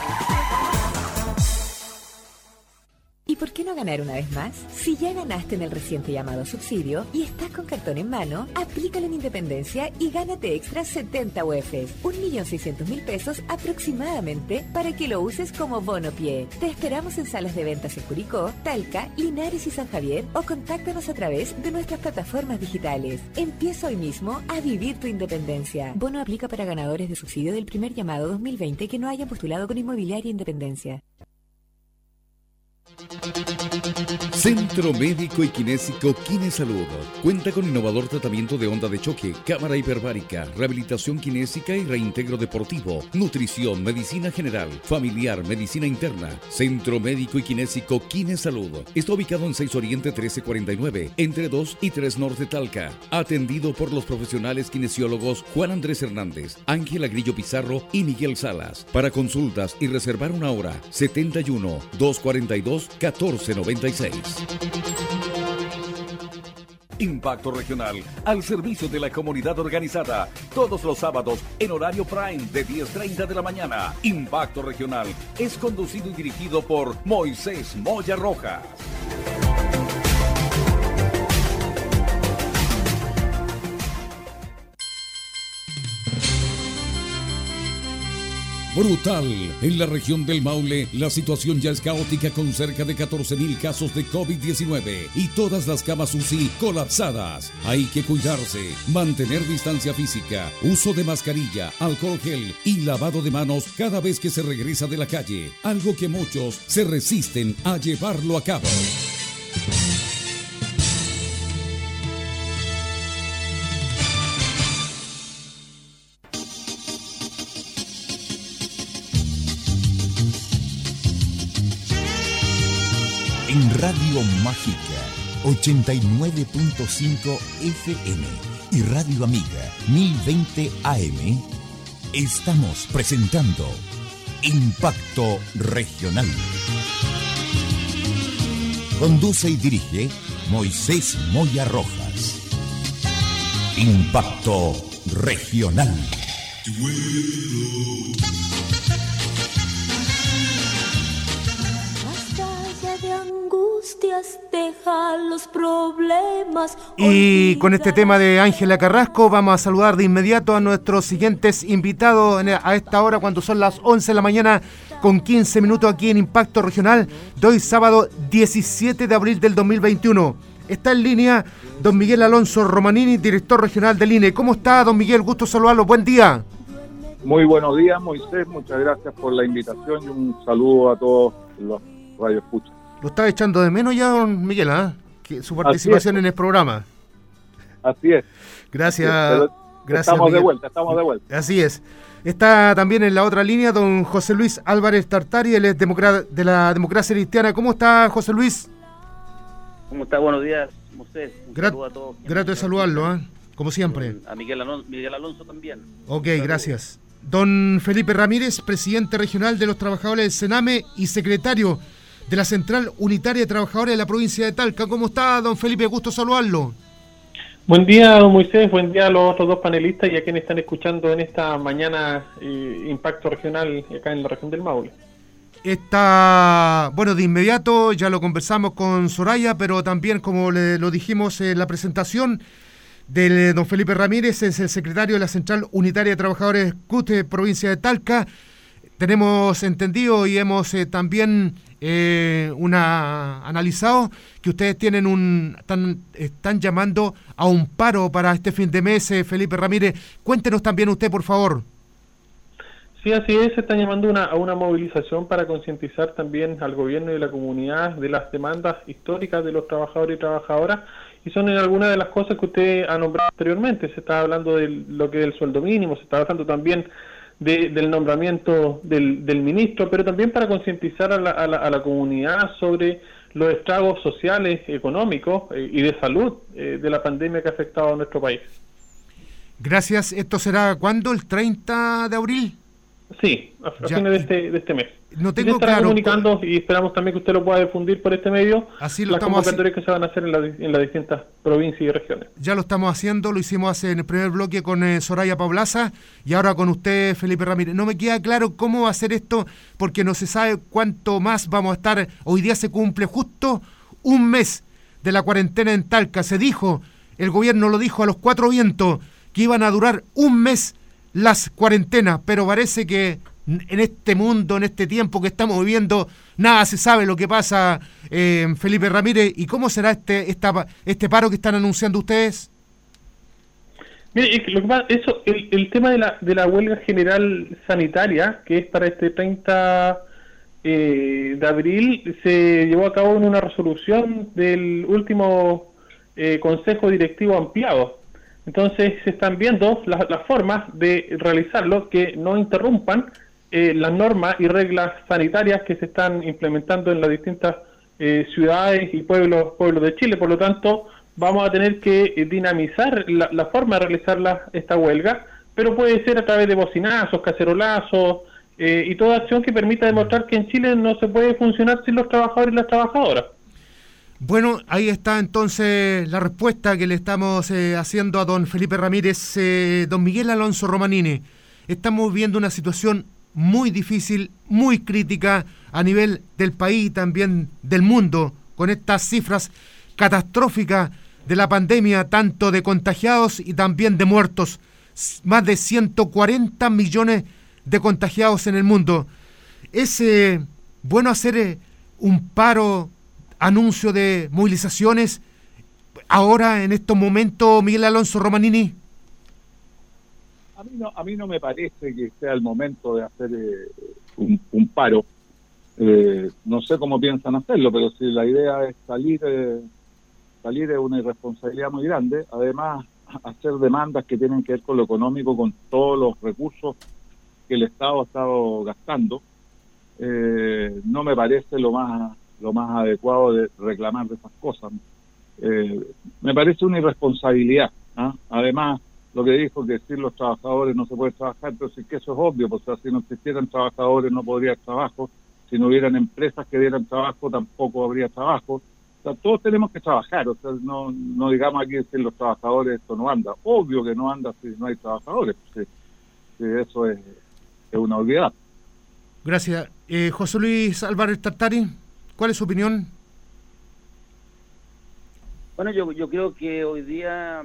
¿Y por qué no ganar una vez más? Si ya ganaste en el reciente llamado subsidio y estás con cartón en mano, aplícalo en Independencia y gánate extra setenta U Efes, un millón seiscientos mil pesos aproximadamente, para que lo uses como bono pie. Te esperamos en salas de ventas en Curicó, Talca, Linares y San Javier, o contáctanos a través de nuestras plataformas digitales. Empieza hoy mismo a vivir tu independencia. Bono aplica para ganadores de subsidio del primer llamado dos mil veinte que no hayan postulado con Inmobiliaria Independencia. Centro Médico y Kinésico Kinesalud cuenta con innovador tratamiento de onda de choque, cámara hiperbárica, rehabilitación kinésica y reintegro deportivo, nutrición, medicina general, familiar, medicina interna. Centro Médico y Kinésico Kinesalud está ubicado en seis Oriente trece cuarenta y nueve, entre dos y tres Norte Talca. Atendido por los profesionales kinesiólogos Juan Andrés Hernández, Ángela Grillo Pizarro y Miguel Salas. Para consultas y reservar una hora, setenta y uno, doscientos cuarenta y dos, catorce noventa y seis. Impacto Regional, al servicio de la comunidad organizada, todos los sábados en horario prime de diez treinta de la mañana. Impacto Regional es conducido y dirigido por Moisés Moya Rojas. Brutal. En la región del Maule, la situación ya es caótica con cerca de catorce mil casos de COVID diecinueve y todas las camas U C I colapsadas. Hay que cuidarse, mantener distancia física, uso de mascarilla, alcohol gel y lavado de manos cada vez que se regresa de la calle, algo que muchos se resisten a llevarlo a cabo. En Radio Mágica ochenta y nueve punto cinco F M y Radio Amiga mil veinte A M estamos presentando Impacto Regional. Conduce y dirige Moisés Moya Rojas. Impacto Regional. Deja los problemas. Y con este tema de Ángela Carrasco vamos a saludar de inmediato a nuestros siguientes invitados a esta hora, cuando son las once de la mañana con quince minutos aquí en Impacto Regional de hoy sábado diecisiete de abril del dos mil veintiuno. Está en línea don Miguel Alonso Romanini, director regional del I N E. ¿Cómo está, don Miguel? Gusto saludarlo. Buen día. Muy buenos días, Moisés. Muchas gracias por la invitación y un saludo a todos los radioescuchas. Lo estaba echando de menos ya, don Miguel, ¿eh? Que su participación en el programa. Así es. Gracias. Así es. Gracias, estamos Miguel. de vuelta, estamos de vuelta. Así es. Está también en la otra línea don José Luis Álvarez Tartarí, él es democra- de la democracia cristiana. ¿Cómo está, José Luis? ¿Cómo está? Buenos días, José. Un Grat- saludo a todos. Grato de saludarlo, ¿eh? Como siempre. A Miguel Alonso, Miguel Alonso también. Ok, gracias. Don Felipe Ramírez, presidente regional de los trabajadores del Sename y secretario de la Central Unitaria de Trabajadores de la provincia de Talca. ¿Cómo está, don Felipe? Gusto saludarlo. Buen día, don Moisés, buen día a los otros dos panelistas y a quienes están escuchando en esta mañana eh, Impacto Regional acá en la región del Maule. Está, bueno, de inmediato ya lo conversamos con Soraya, pero también, como le, lo dijimos en la presentación, del don Felipe Ramírez, es el secretario de la Central Unitaria de Trabajadores C U T, provincia de Talca. Tenemos entendido y hemos eh, también eh, una analizado que ustedes tienen un están, están llamando a un paro para este fin de mes. eh, Felipe Ramírez, cuéntenos también usted, por favor. Sí, así es, se están llamando una, a una movilización para concientizar también al gobierno y a la comunidad de las demandas históricas de los trabajadores y trabajadoras, y son en algunas de las cosas que usted ha nombrado anteriormente. Se está hablando de lo que es el sueldo mínimo, se está hablando también de, del nombramiento del, del ministro, pero también para concientizar a la, a, la, a la comunidad sobre los estragos sociales, económicos eh, y de salud eh, de la pandemia que ha afectado a nuestro país. Gracias. ¿Esto será cuándo? ¿El treinta de abril? Sí, a, a fines de este, de este mes. No tengo y se estará claro, comunicando y esperamos también que usted lo pueda difundir por este medio. Así lo las estamos convocatorias haci- que se van a hacer en, la, en las distintas provincias y regiones. Ya lo estamos haciendo, lo hicimos hace en el primer bloque con eh, Soraya Paulaza y ahora con usted, Felipe Ramírez. No me queda claro cómo va a ser esto, porque no se sabe cuánto más vamos a estar. Hoy día se cumple justo un mes de la cuarentena en Talca. Se dijo, el gobierno lo dijo a los cuatro vientos, que iban a durar un mes las cuarentenas, pero parece que en este mundo, en este tiempo que estamos viviendo, nada se sabe lo que pasa, eh, Felipe Ramírez. ¿Y cómo será este esta, este paro que están anunciando ustedes? Mire, lo que pasa, eso, el, el tema de la, de la huelga general sanitaria, que es para este treinta eh, de abril, se llevó a cabo en una resolución del último eh, Consejo Directivo Ampliado. Entonces se están viendo las, las formas de realizarlo que no interrumpan eh, las normas y reglas sanitarias que se están implementando en las distintas eh, ciudades y pueblos pueblos de Chile. Por lo tanto, vamos a tener que eh, dinamizar la, la forma de realizar la, esta huelga, pero puede ser a través de bocinazos, cacerolazos eh, y toda acción que permita demostrar que en Chile no se puede funcionar sin los trabajadores y las trabajadoras. Bueno, ahí está entonces la respuesta que le estamos eh, haciendo a don Felipe Ramírez. Eh, don Miguel Alonso Romanini, estamos viviendo una situación muy difícil, muy crítica a nivel del país y también del mundo, con estas cifras catastróficas de la pandemia, tanto de contagiados y también de muertos. Más de ciento cuarenta millones de contagiados en el mundo. ¿Es eh, bueno hacer eh, un paro, anuncio de movilizaciones ahora en estos momentos, Miguel Alonso Romanini? A mí no, a mí no me parece que sea el momento de hacer eh, un, un paro. Eh, no sé cómo piensan hacerlo, pero si la idea es salir, eh, salir es una irresponsabilidad muy grande. Además, hacer demandas que tienen que ver con lo económico, con todos los recursos que el Estado ha estado gastando, eh, no me parece lo más lo más adecuado de reclamar de esas cosas. Eh, me parece una irresponsabilidad, ¿ah? Además, lo que dijo que sin los trabajadores no se puede trabajar, pero sí que eso es obvio, porque si no existieran trabajadores no podría haber trabajo, si no hubieran empresas que dieran trabajo tampoco habría trabajo. O sea, todos tenemos que trabajar, o sea, no, no digamos aquí sin los trabajadores esto no anda. Obvio que no anda si no hay trabajadores, pues, sí, sí, eso es, es una obviedad. Gracias. Eh, José Luis Álvarez Tartari, ¿cuál es su opinión? Bueno, yo yo creo que hoy día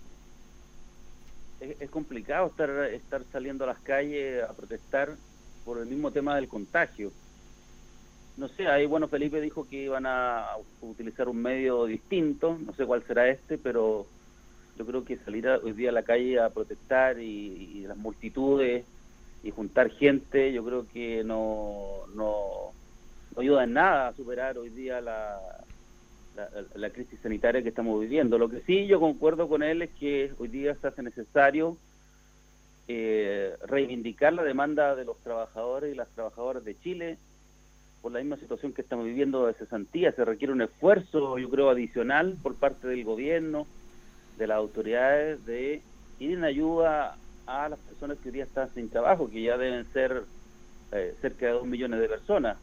es, es complicado estar estar saliendo a las calles a protestar por el mismo tema del contagio. No sé, ahí bueno, Felipe dijo que iban a utilizar un medio distinto, no sé cuál será este, pero yo creo que salir a, hoy día a la calle a protestar y, y las multitudes y juntar gente, yo creo que no no, no ayuda en nada a superar hoy día la, la, la crisis sanitaria que estamos viviendo. Lo que sí yo concuerdo con él es que hoy día se hace necesario eh, reivindicar la demanda de los trabajadores y las trabajadoras de Chile por la misma situación que estamos viviendo de cesantía. Se requiere un esfuerzo, yo creo, adicional por parte del gobierno, de las autoridades, de ir en ayuda a las personas que hoy día están sin trabajo, que ya deben ser eh, cerca de dos millones de personas.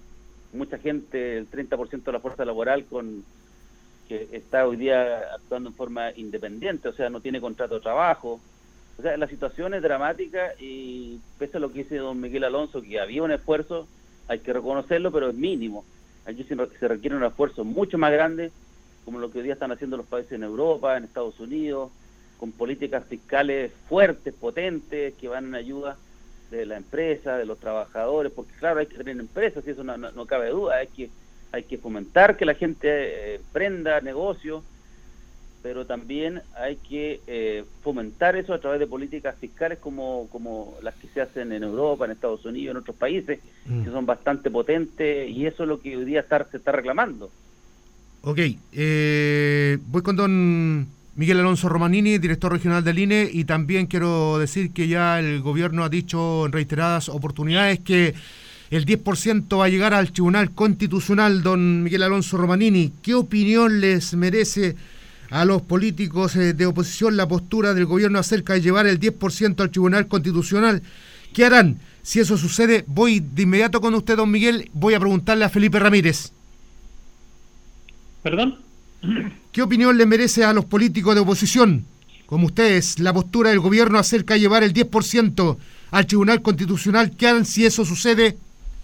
mucha gente, el treinta por ciento de la fuerza laboral con que está hoy día actuando en forma independiente, o sea, no tiene contrato de trabajo. O sea, la situación es dramática y pese a lo que dice don Miguel Alonso, que había un esfuerzo, hay que reconocerlo, pero es mínimo. Aquí se requiere un esfuerzo mucho más grande, como lo que hoy día están haciendo los países en Europa, en Estados Unidos, con políticas fiscales fuertes, potentes, que van en ayuda de la empresa, de los trabajadores, porque claro, hay que tener empresas, y eso no, no, no cabe duda, hay que hay que fomentar que la gente eh, prenda negocio, pero también hay que eh, fomentar eso a través de políticas fiscales como, como las que se hacen en Europa, en Estados Unidos, en otros países, mm. que son bastante potentes, y eso es lo que hoy día está, se está reclamando. Ok, eh, voy con don Miguel Alonso Romanini, director regional del I N E, y también quiero decir que ya el gobierno ha dicho en reiteradas oportunidades que el diez por ciento va a llegar al Tribunal Constitucional. Don Miguel Alonso Romanini, ¿qué opinión les merece a los políticos eh, de oposición la postura del gobierno acerca de llevar el diez por ciento al Tribunal Constitucional? ¿Qué harán si eso sucede? Voy de inmediato con usted, don Miguel, voy a preguntarle a Felipe Ramírez. ¿Perdón? ¿Qué opinión le merece a los políticos de oposición, como ustedes, la postura del gobierno acerca de llevar el diez por ciento al Tribunal Constitucional? ¿Qué harán si eso sucede?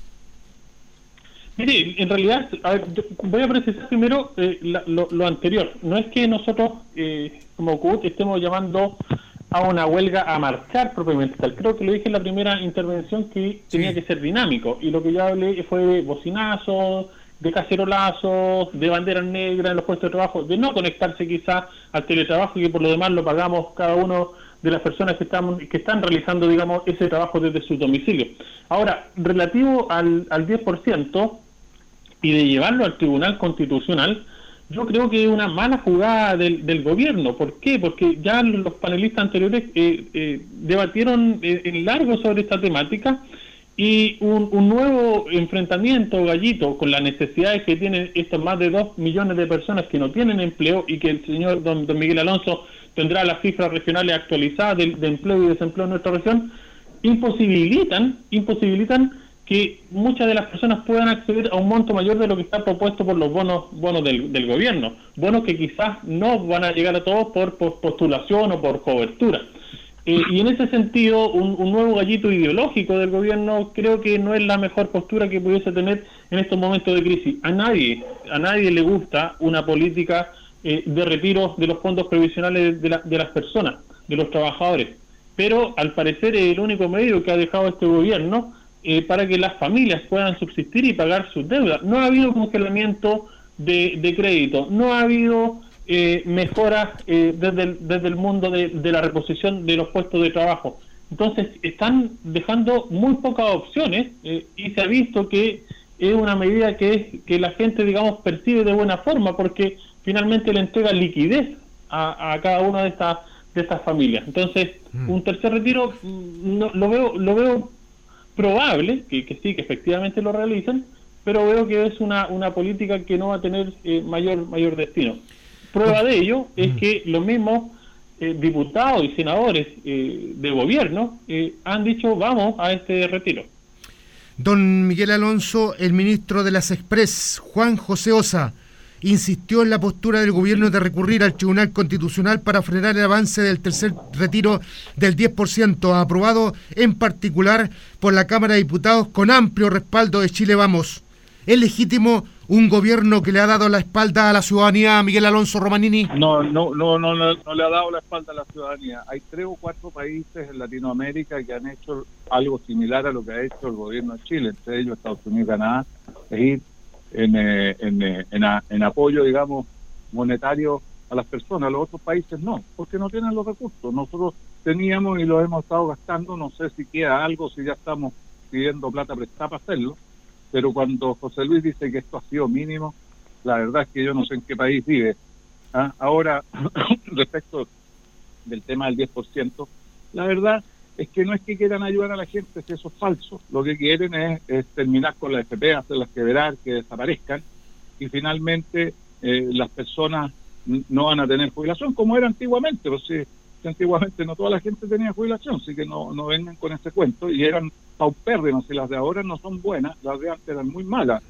Mire, en realidad, a ver, voy a precisar primero eh, la, lo, lo anterior. No es que nosotros, eh, como C U T, estemos llamando a una huelga a marchar propiamente tal. Creo que lo dije en la primera intervención que sí. tenía que ser dinámico. Y lo que yo hablé fue de bocinazos, de cacerolazos, de banderas negras en los puestos de trabajo, de no conectarse quizás al teletrabajo, y que por lo demás lo pagamos cada uno de las personas que están, que están realizando, digamos, ese trabajo desde su domicilio. Ahora, relativo al, al diez por ciento y de llevarlo al Tribunal Constitucional, yo creo que es una mala jugada del, del gobierno. ¿Por qué? Porque ya los panelistas anteriores eh, eh, debatieron eh, en largo sobre esta temática, y un, un nuevo enfrentamiento, Gallito, con las necesidades que tienen estos más de dos millones de personas que no tienen empleo, y que el señor don, don Miguel Alonso tendrá las cifras regionales actualizadas de, de empleo y desempleo en nuestra región, imposibilitan, imposibilitan que muchas de las personas puedan acceder a un monto mayor de lo que está propuesto por los bonos bonos del, del gobierno, bonos que quizás no van a llegar a todos por, por postulación o por cobertura. Eh, y en ese sentido, un, un nuevo gallito ideológico del gobierno creo que no es la mejor postura que pudiese tener en estos momentos de crisis. A nadie, a nadie le gusta una política eh, de retiro de los fondos previsionales de, la, de las personas, de los trabajadores. Pero al parecer es el único medio que ha dejado este gobierno eh, para que las familias puedan subsistir y pagar sus deudas. No ha habido congelamiento de, de crédito, no ha habido Eh, mejoras eh, desde, el, desde el mundo de, de la reposición de los puestos de trabajo. Entonces están dejando muy pocas opciones eh, y se ha visto que es una medida que, que la gente, digamos, percibe de buena forma, porque finalmente le entrega liquidez a, a cada una de estas de estas familias. Entonces mm. un tercer retiro no, lo veo lo veo probable, que, que sí, que efectivamente lo realicen, pero veo que es una, una política que no va a tener eh, mayor mayor destino. Prueba de ello es que los mismos eh, diputados y senadores eh, de gobierno eh, han dicho vamos a este retiro. Don Miguel Alonso, el ministro de las Express, Juan José Ossa, insistió en la postura del gobierno de recurrir al Tribunal Constitucional para frenar el avance del tercer retiro del diez por ciento, aprobado en particular por la Cámara de Diputados con amplio respaldo de Chile Vamos. ¿Es legítimo un gobierno que le ha dado la espalda a la ciudadanía, Miguel Alonso Romanini? No, no, no, no, no, no le ha dado la espalda a la ciudadanía. Hay tres o cuatro países en Latinoamérica que han hecho algo similar a lo que ha hecho el gobierno de Chile, entre ellos Estados Unidos y Canadá, es ir en, eh, en, eh, en, a, en apoyo, digamos, monetario a las personas. Los otros países no, porque no tienen los recursos. Nosotros teníamos y los hemos estado gastando, no sé si queda algo, si ya estamos pidiendo plata prestada para hacerlo. Pero cuando José Luis dice que esto ha sido mínimo, la verdad es que yo no sé en qué país vive. ¿Ah? Ahora, respecto del tema del diez por ciento, la verdad es que no es que quieran ayudar a la gente, si eso es falso. Lo que quieren es, es terminar con las F P, hacerlas quebrar, que desaparezcan, y finalmente eh, las personas no van a tener jubilación como era antiguamente. Pues sí, antiguamente no toda la gente tenía jubilación, así que no, no vengan con ese cuento, y eran paupérrimas, y las de ahora no son buenas, las de antes eran muy malas.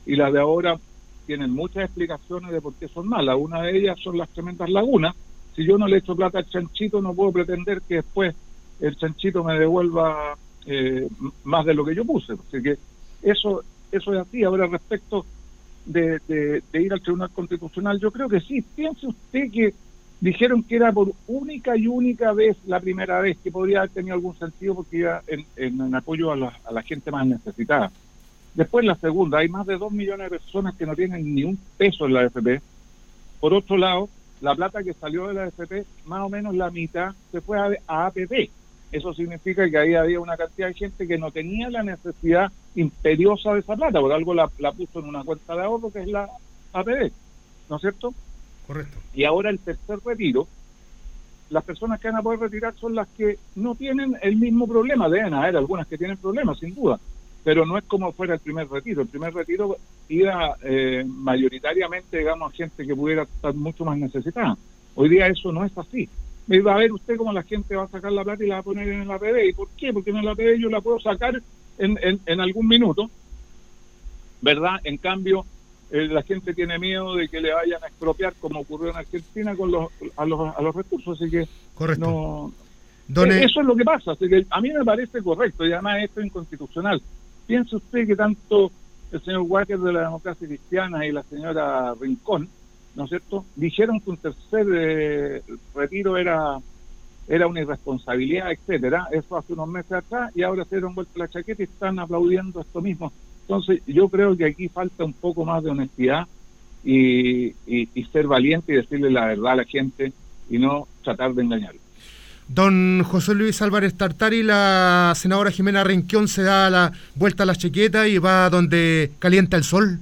y las de ahora tienen muchas explicaciones de por qué son malas. Una de ellas son las tremendas lagunas. Si yo no le echo plata al chanchito, no puedo pretender que después el chanchito me devuelva eh, más de lo que yo puse. Así que eso eso es así. Ahora, respecto de, de, de ir al Tribunal Constitucional, yo creo que sí. Piense usted que dijeron que era por única y única vez, la primera vez, que podría haber tenido algún sentido porque iba en, en, en apoyo a la, a la gente más necesitada. Después la segunda, hay más de dos millones de personas que no tienen ni un peso en la A F P. Por otro lado, la plata que salió de la A F P, más o menos la mitad se fue a, a A P P. Eso significa que ahí había una cantidad de gente que no tenía la necesidad imperiosa de esa plata, por algo la, la puso en una cuenta de ahorro que es la A P P, ¿no es cierto? Correcto. Y ahora el tercer retiro, las personas que van a poder retirar son las que no tienen el mismo problema. Deben haber algunas que tienen problemas, sin duda, pero no es como fuera el primer retiro. El primer retiro iba eh, mayoritariamente, digamos, a gente que pudiera estar mucho más necesitada. Hoy día eso no es así. Va a ver usted cómo la gente va a sacar la plata y la va a poner en el A P B. ¿Y por qué? Porque en el A P B yo la puedo sacar en, en, en algún minuto, ¿verdad? En cambio, eh, la gente tiene miedo de que le vayan a expropiar, como ocurrió en Argentina, con los a los, a los recursos. Así que correcto. No, Done... eso es lo que pasa. Así que a mí me parece correcto y además esto es inconstitucional. Piense usted que tanto el señor Walker de la Democracia Cristiana y la señora Rincón, ¿no es cierto?, dijeron que un tercer eh, retiro era era una irresponsabilidad, etcétera. Eso hace unos meses atrás y ahora se dieron vuelta la chaqueta y están aplaudiendo esto mismo. Entonces yo creo que aquí falta un poco más de honestidad y, y, y ser valiente y decirle la verdad a la gente y no tratar de engañarlo. Don José Luis Álvarez Tartari, la senadora Jimena Rincón se da la vuelta a la chaqueta y va donde calienta el sol.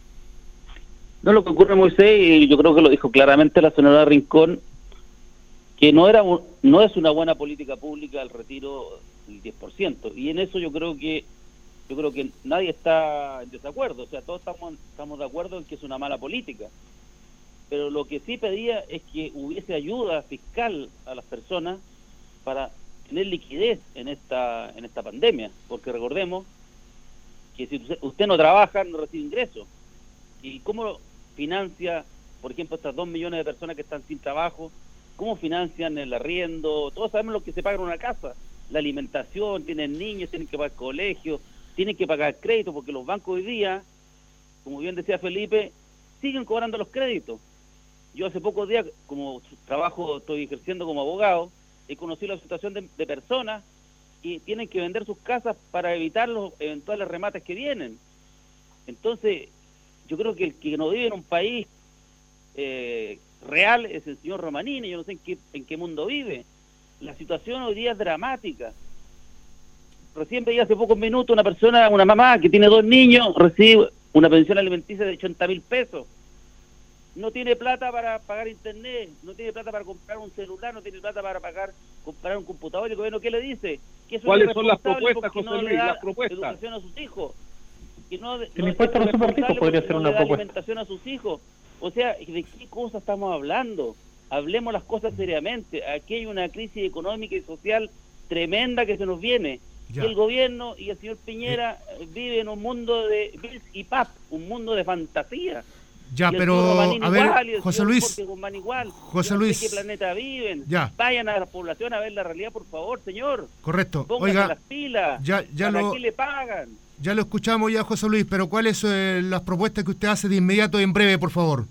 No, lo que ocurre, Moisés, y yo creo que lo dijo claramente la senadora Rincón, que no era no es una buena política pública el retiro del diez por ciento, y en eso yo creo que yo creo que nadie está en desacuerdo. O sea, todos estamos estamos de acuerdo en que es una mala política, pero lo que sí pedía es que hubiese ayuda fiscal a las personas para tener liquidez en esta en esta pandemia, porque recordemos que si usted, usted no trabaja, no recibe ingresos. ¿Y cómo financia, por ejemplo, estas dos millones de personas que están sin trabajo? ¿Cómo financian el arriendo? Todos sabemos lo que se paga en una casa, la alimentación, tienen niños, tienen que pagar colegio, tienen que pagar créditos, porque los bancos hoy día, como bien decía Felipe, siguen cobrando los créditos. Yo hace pocos días, como trabajo, estoy ejerciendo como abogado, he conocido la situación de, de personas que tienen que vender sus casas para evitar los eventuales remates que vienen. Entonces, yo creo que el que no vive en un país eh, real es el señor Romanini. Yo no sé en qué, en qué mundo vive. La situación hoy día es dramática. Recién veía hace pocos minutos una persona, una mamá que tiene dos niños, recibe una pensión alimenticia de ochenta mil pesos. No tiene plata para pagar internet, no tiene plata para comprar un celular, no tiene plata para pagar comprar un computador. ¿Y el gobierno qué le dice? Que es ¿Cuáles son las propuestas, José no Luis? Las propuestas. Educación a sus hijos. Que no, el no impuesto a los superricos podría ser no una le da propuesta. Alimentación a sus hijos. O sea, ¿de qué cosa estamos hablando? Hablemos las cosas seriamente. Aquí hay una crisis económica y social tremenda que se nos viene. Ya. Y el gobierno y el señor Piñera eh. viven en un mundo de Bills y Pap, un mundo de fantasía. Ya, pero a ver, igual, José Luis, igual. José Luis, no sé qué planeta viven. Ya. Vayan a la población a ver la realidad, por favor, señor. Correcto. Pónganse Oiga, las pilas. Ya, ya ¿Para lo, qué le pagan? Ya lo escuchamos ya, José Luis, pero ¿cuáles son eh, las propuestas que usted hace de inmediato y en breve, por favor?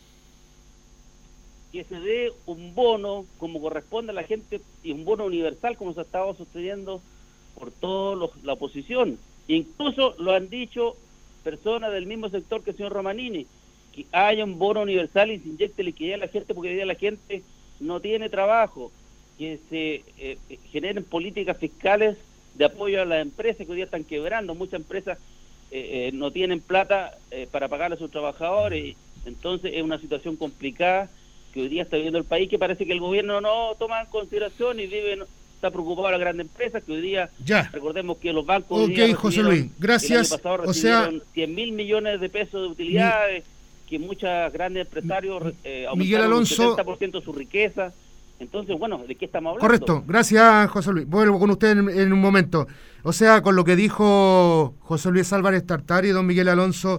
Que se dé un bono como corresponde a la gente y un bono universal como se estaba sosteniendo por toda la oposición. Incluso lo han dicho personas del mismo sector que el señor Romanini, que haya un bono universal y se inyecte liquidez a la gente, porque hoy día la gente no tiene trabajo, que se eh, generen políticas fiscales de apoyo a las empresas que hoy día están quebrando. Muchas empresas eh, eh, no tienen plata eh, para pagarle a sus trabajadores, entonces es una situación complicada que hoy día está viviendo el país, que parece que el gobierno no toma en consideración y vive, está preocupado a las grandes empresas que hoy día, ya. recordemos que los bancos ok, hoy día José Luis, gracias. El año pasado o sea, cien mil millones de pesos de utilidades, mi, que muchos grandes empresarios eh, Miguel Alonso, un setenta por ciento de su riqueza. Entonces, bueno, ¿de qué estamos hablando? Correcto, gracias, José Luis. Vuelvo con usted en, en un momento. O sea, con lo que dijo José Luis Álvarez Tartari y don Miguel Alonso,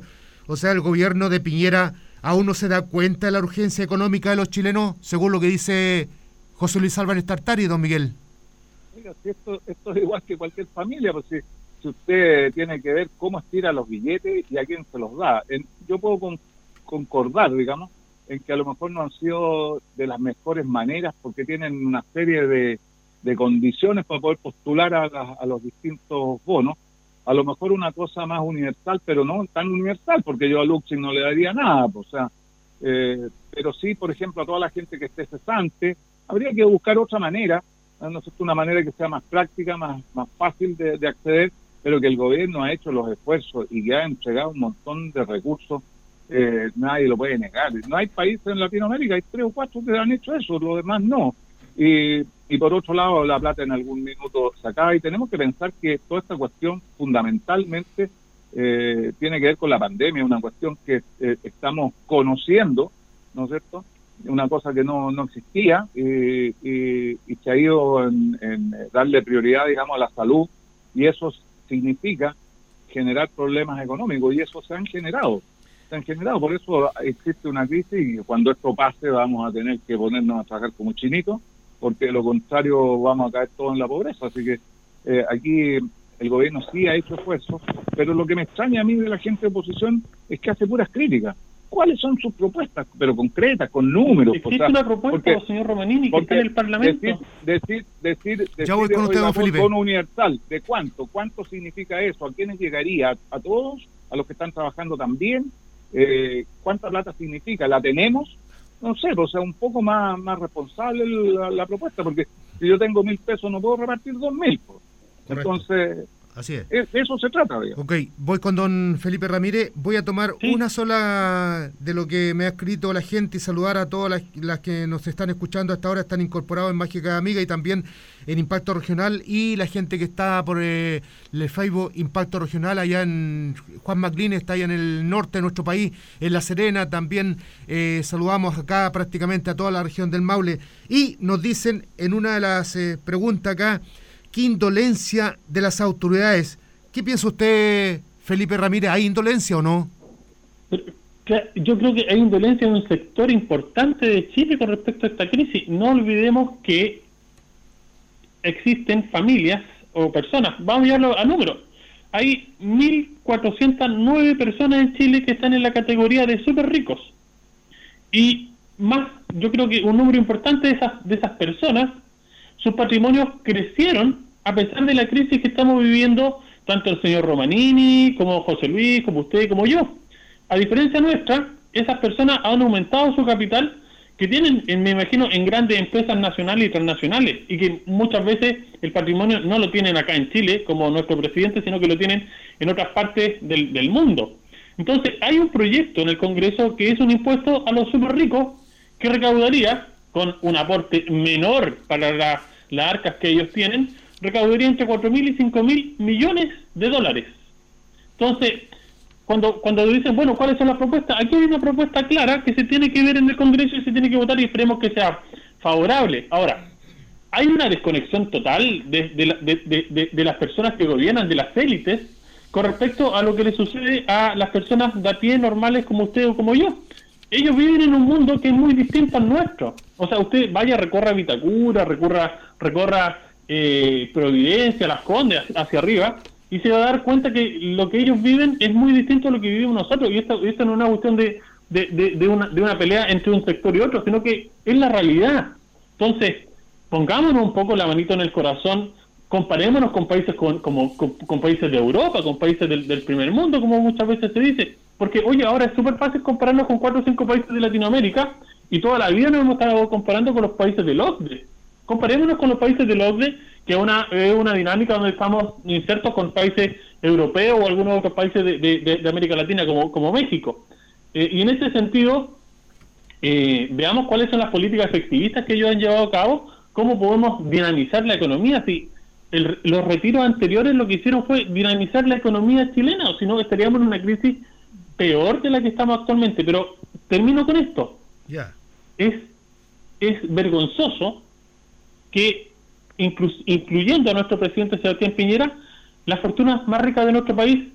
O sea, el gobierno de Piñera aún no se da cuenta de la urgencia económica de los chilenos, según lo que dice José Luis Álvarez Tartari, don Miguel. Oiga, si esto, esto es igual que cualquier familia, pues si, si usted tiene que ver cómo estira los billetes y a quién se los da. En, yo puedo con, concordar, digamos, en que a lo mejor no han sido de las mejores maneras porque tienen una serie de, de condiciones para poder postular a, la, a los distintos bonos. A lo mejor una cosa más universal, pero no tan universal, porque yo a Luxing no le daría nada, pues, o sea, eh, pero sí, por ejemplo, a toda la gente que esté cesante, habría que buscar otra manera, no sé, una manera que sea más práctica, más, más fácil de, de acceder, pero que el gobierno ha hecho los esfuerzos y que ha entregado un montón de recursos. Eh, nadie lo puede negar. No hay países en Latinoamérica, hay tres o cuatro que han hecho eso, los demás no. Y, y por otro lado, la plata en algún minuto se acaba y tenemos que pensar que toda esta cuestión fundamentalmente eh, tiene que ver con la pandemia, una cuestión que eh, estamos conociendo, ¿no es cierto? Una cosa que no, no existía y, y, y se ha ido en, en darle prioridad, digamos, a la salud, y eso significa generar problemas económicos, y eso se han generado. Se han generado, por eso existe una crisis, y cuando esto pase vamos a tener que ponernos a trabajar como chinitos, porque de lo contrario vamos a caer todos en la pobreza. Así que eh, aquí el gobierno sí ha hecho esfuerzos, pero lo que me extraña a mí de la gente de oposición es que hace puras críticas. ¿Cuáles son sus propuestas? Pero concretas, con números. Existe o sea, una propuesta, porque, señor Romanini, que está en el Parlamento. Decir, decir, decir, decir ya voy con usted, don Felipe. Bono universal, ¿de cuánto? ¿Cuánto significa eso? ¿A quiénes llegaría? ¿A, a todos? ¿A los que están trabajando también? Eh, ¿Cuánta plata significa? ¿La tenemos? No sé, o sea, un poco más, más responsable la, la propuesta, porque si yo tengo mil pesos no puedo repartir dos mil. Pues. Entonces, así es. De eso se trata, digamos. Ok, voy con don Felipe Ramírez. Voy a tomar ¿Sí? una sola de lo que me ha escrito la gente y saludar a todas las, las que nos están escuchando hasta ahora, están incorporados en Mágica Amiga y también en Impacto Regional, y la gente que está por eh, el Facebook Impacto Regional allá en Juan Maclín, está allá en el norte de nuestro país, en La Serena. También eh, saludamos acá prácticamente a toda la región del Maule, y nos dicen en una de las eh, preguntas acá: ¿qué indolencia de las autoridades? ¿Qué piensa usted, Felipe Ramírez? ¿Hay indolencia o no? Yo creo que hay indolencia en un sector importante de Chile con respecto a esta crisis. No olvidemos que existen familias o personas, vamos a llevarlo a números. Hay mil cuatrocientas nueve personas en Chile que están en la categoría de súper ricos. Y más, yo creo que un número importante de esas, de esas personas, sus patrimonios crecieron a pesar de la crisis que estamos viviendo, tanto el señor Romanini, como José Luis, como usted, como yo. A diferencia nuestra, esas personas han aumentado su capital, que tienen, me imagino, en grandes empresas nacionales y transnacionales, y que muchas veces el patrimonio no lo tienen acá en Chile, como nuestro presidente, sino que lo tienen en otras partes del, del mundo. Entonces, hay un proyecto en el Congreso que es un impuesto a los súper ricos, que recaudaría, con un aporte menor para la, las arcas que ellos tienen, recaudaría entre cuatro mil y cinco mil millones de dólares. Entonces, cuando cuando dicen, bueno, ¿cuáles son las propuestas? Aquí hay una propuesta clara que se tiene que ver en el Congreso y se tiene que votar, y esperemos que sea favorable. Ahora, hay una desconexión total de, de, la, de, de, de, de las personas que gobiernan, de las élites, con respecto a lo que le sucede a las personas de a pie normales como usted o como yo. Ellos viven en un mundo que es muy distinto al nuestro. O sea, usted vaya, recorra Vitacura, recorra, recorra eh, Providencia, Las Condes, hacia, hacia arriba, y se va a dar cuenta que lo que ellos viven es muy distinto a lo que vivimos nosotros. Y esto, esto no es una cuestión de, de, de, de, una, de una pelea entre un sector y otro, sino que es la realidad. Entonces, pongámonos un poco la manito en el corazón, comparémonos con países con, como, con, con países de Europa, con países del, del primer mundo, como muchas veces se dice. Porque, oye, ahora es súper fácil compararnos con cuatro o cinco países de Latinoamérica, y toda la vida nos hemos estado comparando con los países del O C D E. Comparémonos con los países del O C D E, que es una, es una dinámica donde estamos insertos con países europeos o algunos otros países de, de, de América Latina, como, como México. Eh, y en ese sentido, eh, veamos cuáles son las políticas efectivistas que ellos han llevado a cabo, cómo podemos dinamizar la economía. Si el, los retiros anteriores lo que hicieron fue dinamizar la economía chilena, o si no estaríamos en una crisis peor de la que estamos actualmente. Pero termino con esto. Yeah. Es, es vergonzoso que, inclu incluyendo a nuestro presidente Sebastián Piñera, las fortunas más ricas de nuestro país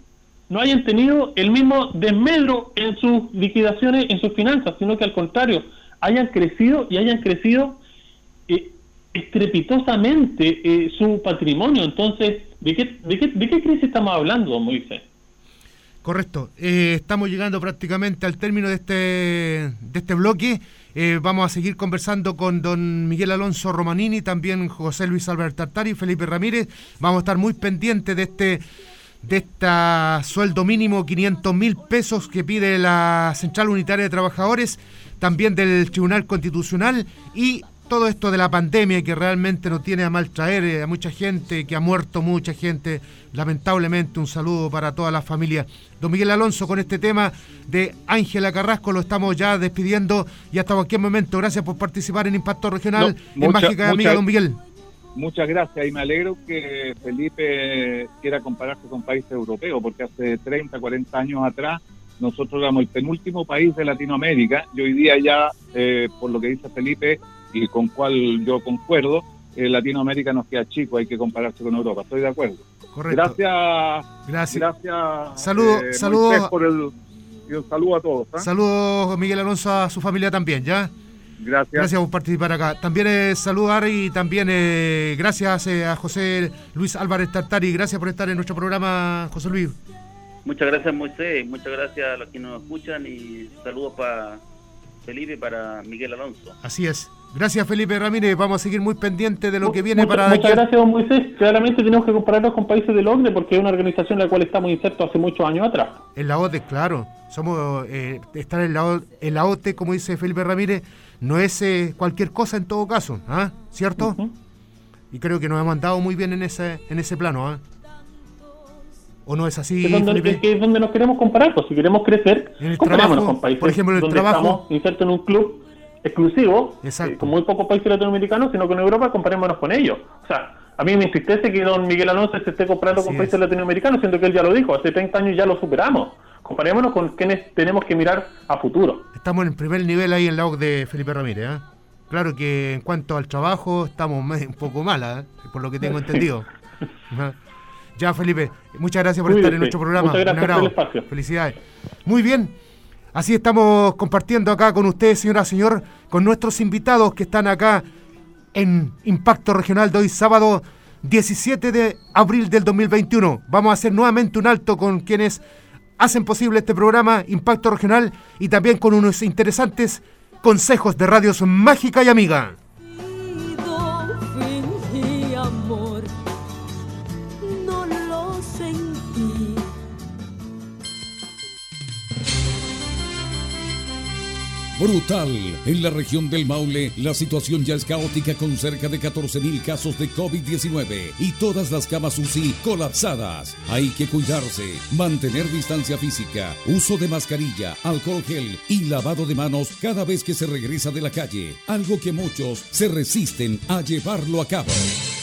no hayan tenido el mismo desmedro en sus liquidaciones, en sus finanzas, sino que al contrario, hayan crecido y hayan crecido eh, estrepitosamente eh, su patrimonio. Entonces, ¿de qué, de qué, de qué crisis estamos hablando, Moisés? Correcto. Eh, estamos llegando prácticamente al término de este, de este bloque. Eh, vamos a seguir conversando con don Miguel Alonso Romanini, también José Luis Álvarez Tartari, Felipe Ramírez. Vamos a estar muy pendientes de este de esta sueldo mínimo quinientos mil pesos que pide la Central Unitaria de Trabajadores, también del Tribunal Constitucional, y todo esto de la pandemia que realmente nos tiene a mal traer a mucha gente, que ha muerto mucha gente, lamentablemente. Un saludo para toda la familia. Don Miguel Alonso, con este tema de Ángela Carrasco lo estamos ya despidiendo y hasta cualquier momento. Gracias por participar en Impacto Regional no, en mucha, Mágica y Amiga, don Miguel. Muchas gracias, y me alegro que Felipe quiera compararse con países europeos, porque hace treinta, cuarenta años atrás nosotros éramos el penúltimo país de Latinoamérica, y hoy día ya, eh, por lo que dice Felipe, y con cual yo concuerdo, eh, Latinoamérica nos queda chico, hay que compararse con Europa, estoy de acuerdo. Correcto. Gracias. Gracias. Gracias. Saludos, eh, saludos. Por el, y un saludo a todos. ¿eh? Saludos, Miguel Alonso, a su familia también, ¿ya? Gracias. Gracias por participar acá. También eh, saludar y también eh, gracias eh, a José Luis Álvarez Tartari. Gracias por estar en nuestro programa, José Luis. Muchas gracias, Moisés. Muchas gracias a los que nos escuchan y saludos para Felipe y para Miguel Alonso. Así es. Gracias, Felipe Ramírez. Vamos a seguir muy pendientes de lo que viene. Muchas, para... muchas gracias, don Moisés. Claramente tenemos que compararnos con países del O C D E porque es una organización en la cual estamos insertos hace muchos años atrás. En la O T E, claro. Somos eh, estar en la, o, en la O T E, como dice Felipe Ramírez, no es eh, cualquier cosa en todo caso, ¿ah? ¿Cierto? Uh-huh. Y creo que nos hemos andado muy bien en ese en ese plano, ¿ah? ¿O no es así, es donde, Felipe? Que es donde nos queremos comparar, pues si queremos crecer, en el comparémonos trabajo, con países por ejemplo, en el donde trabajo, estamos insertos en un club exclusivo, eh, con muy pocos países latinoamericanos, sino con Europa, comparémonos con ellos. O sea, a mí me entristece que don Miguel Alonso se esté comparando Así con países es. latinoamericanos, siendo que él ya lo dijo, hace treinta años ya lo superamos. Comparémonos con quienes tenemos que mirar a futuro. Estamos en el primer nivel ahí en la O C D E de Felipe Ramírez, ¿eh? Claro que en cuanto al trabajo estamos un poco mal, ¿eh? Por lo que tengo entendido. Ya, Felipe, muchas gracias por Cuídese. estar en nuestro programa. Muchas gracias por el espacio. Felicidades. Muy bien, así estamos compartiendo acá con ustedes, señora, señor, con nuestros invitados que están acá en Impacto Regional de hoy, sábado diecisiete de abril del dos mil veintiuno. Vamos a hacer nuevamente un alto con quienes hacen posible este programa Impacto Regional y también con unos interesantes consejos de Radios Mágica y Amiga. Brutal. En la región del Maule, la situación ya es caótica con cerca de catorce mil casos de COVID diecinueve y todas las camas U C I colapsadas. Hay que cuidarse, mantener distancia física, uso de mascarilla, alcohol gel y lavado de manos cada vez que se regresa de la calle, algo que muchos se resisten a llevarlo a cabo.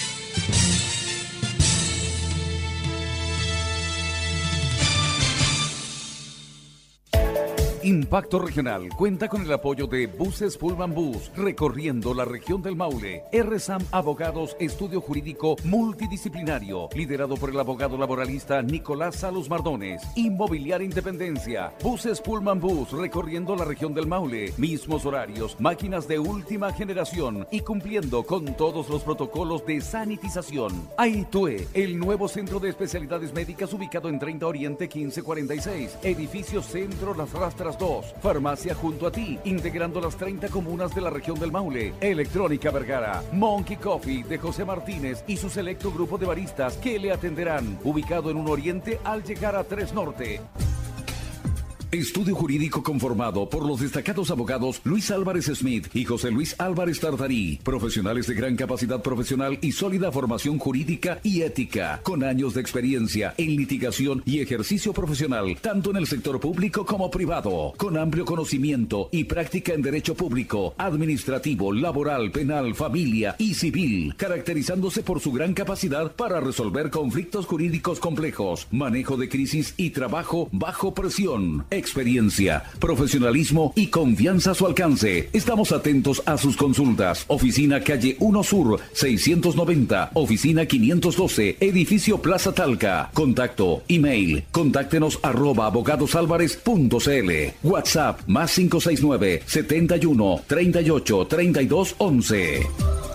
Impacto Regional cuenta con el apoyo de Buses Pullman Bus, recorriendo la región del Maule. R S A M Abogados, estudio jurídico multidisciplinario, liderado por el abogado laboralista Nicolás Salos Mardones. Inmobiliaria Independencia. Buses Pullman Bus, recorriendo la región del Maule. Mismos horarios, máquinas de última generación y cumpliendo con todos los protocolos de sanitización. Aitue, el nuevo centro de especialidades médicas ubicado en treinta Oriente quince cuarenta y seis. Edificio Centro Las Rastras dos. Farmacia junto a ti, integrando las treinta comunas de la región del Maule. Electrónica Vergara. Monkey Coffee de José Martínez y su selecto grupo de baristas que le atenderán. Ubicado en un Oriente al llegar a tres Norte. Estudio jurídico conformado por los destacados abogados Luis Álvarez Smith y José Luis Álvarez Tartarí, profesionales de gran capacidad profesional y sólida formación jurídica y ética, con años de experiencia en litigación y ejercicio profesional, tanto en el sector público como privado, con amplio conocimiento y práctica en derecho público, administrativo, laboral, penal, familia y civil, caracterizándose por su gran capacidad para resolver conflictos jurídicos complejos, manejo de crisis y trabajo bajo presión. experiencia, profesionalismo y confianza a su alcance. Estamos atentos a sus consultas. Oficina Calle uno Sur, seiscientos noventa, Oficina quinientos doce, Edificio Plaza Talca. Contacto, email, contáctenos arroba abogadosalvarez punto cl. WhatsApp, más cinco seis nueve, setenta y uno, treinta y ocho, treinta y dos, once.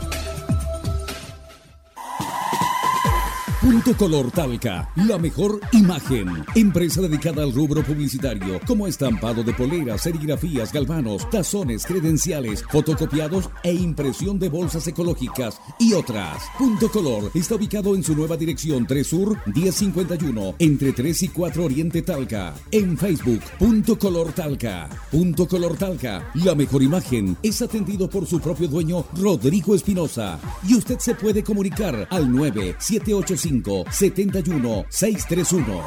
Punto Color Talca, la mejor imagen. Empresa dedicada al rubro publicitario, como estampado de poleras, serigrafías, galvanos, tazones, credenciales, fotocopiados e impresión de bolsas ecológicas y otras. Punto Color está ubicado en su nueva dirección tres Sur, diez cincuenta y uno, entre tres y cuatro Oriente Talca. En Facebook, Punto Color Talca. Punto Color Talca, la mejor imagen, es atendido por su propio dueño, Rodrigo Espinosa. Y usted se puede comunicar al nueve siete ocho cinco, siete uno, seis tres uno.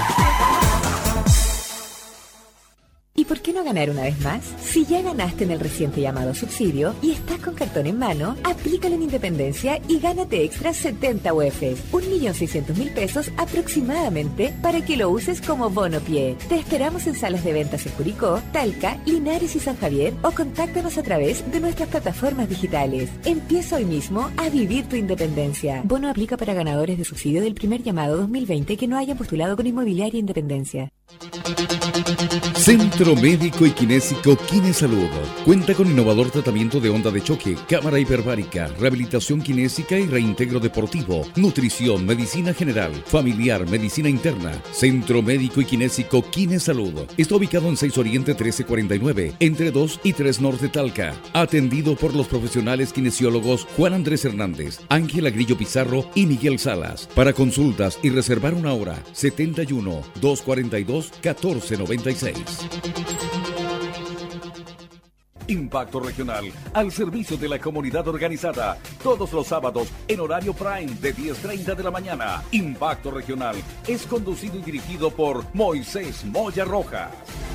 ¿Y por qué no ganar una vez más? Si ya ganaste en el reciente llamado subsidio y estás con cartón en mano, aplícalo en Independencia y gánate extra setenta U Fs, un millón seiscientos mil pesos aproximadamente, para que lo uses como bono pie. Te esperamos en salas de ventas en Curicó, Talca, Linares y San Javier, o contáctanos a través de nuestras plataformas digitales. Empieza hoy mismo a vivir tu independencia. Bono aplica para ganadores de subsidio del primer llamado dos mil veinte que no hayan postulado con Inmobiliaria Independencia. Centro Médico y Kinésico Kinesalud cuenta con innovador tratamiento de onda de choque, cámara hiperbárica, rehabilitación kinésica y reintegro deportivo, nutrición, medicina general, familiar, medicina interna. Centro Médico y Kinésico Kinesalud está ubicado en seis Oriente trece cuarenta y nueve, entre dos y tres Norte Talca. Atendido por los profesionales kinesiólogos Juan Andrés Hernández, Ángela Grillo Pizarro y Miguel Salas. Para consultas y reservar una hora, setenta y uno, doscientos cuarenta y dos, catorce noventa y seis. Impacto Regional, al servicio de la comunidad organizada, todos los sábados en horario prime de diez treinta de la mañana. Impacto Regional es conducido y dirigido por Moisés Moya Rojas.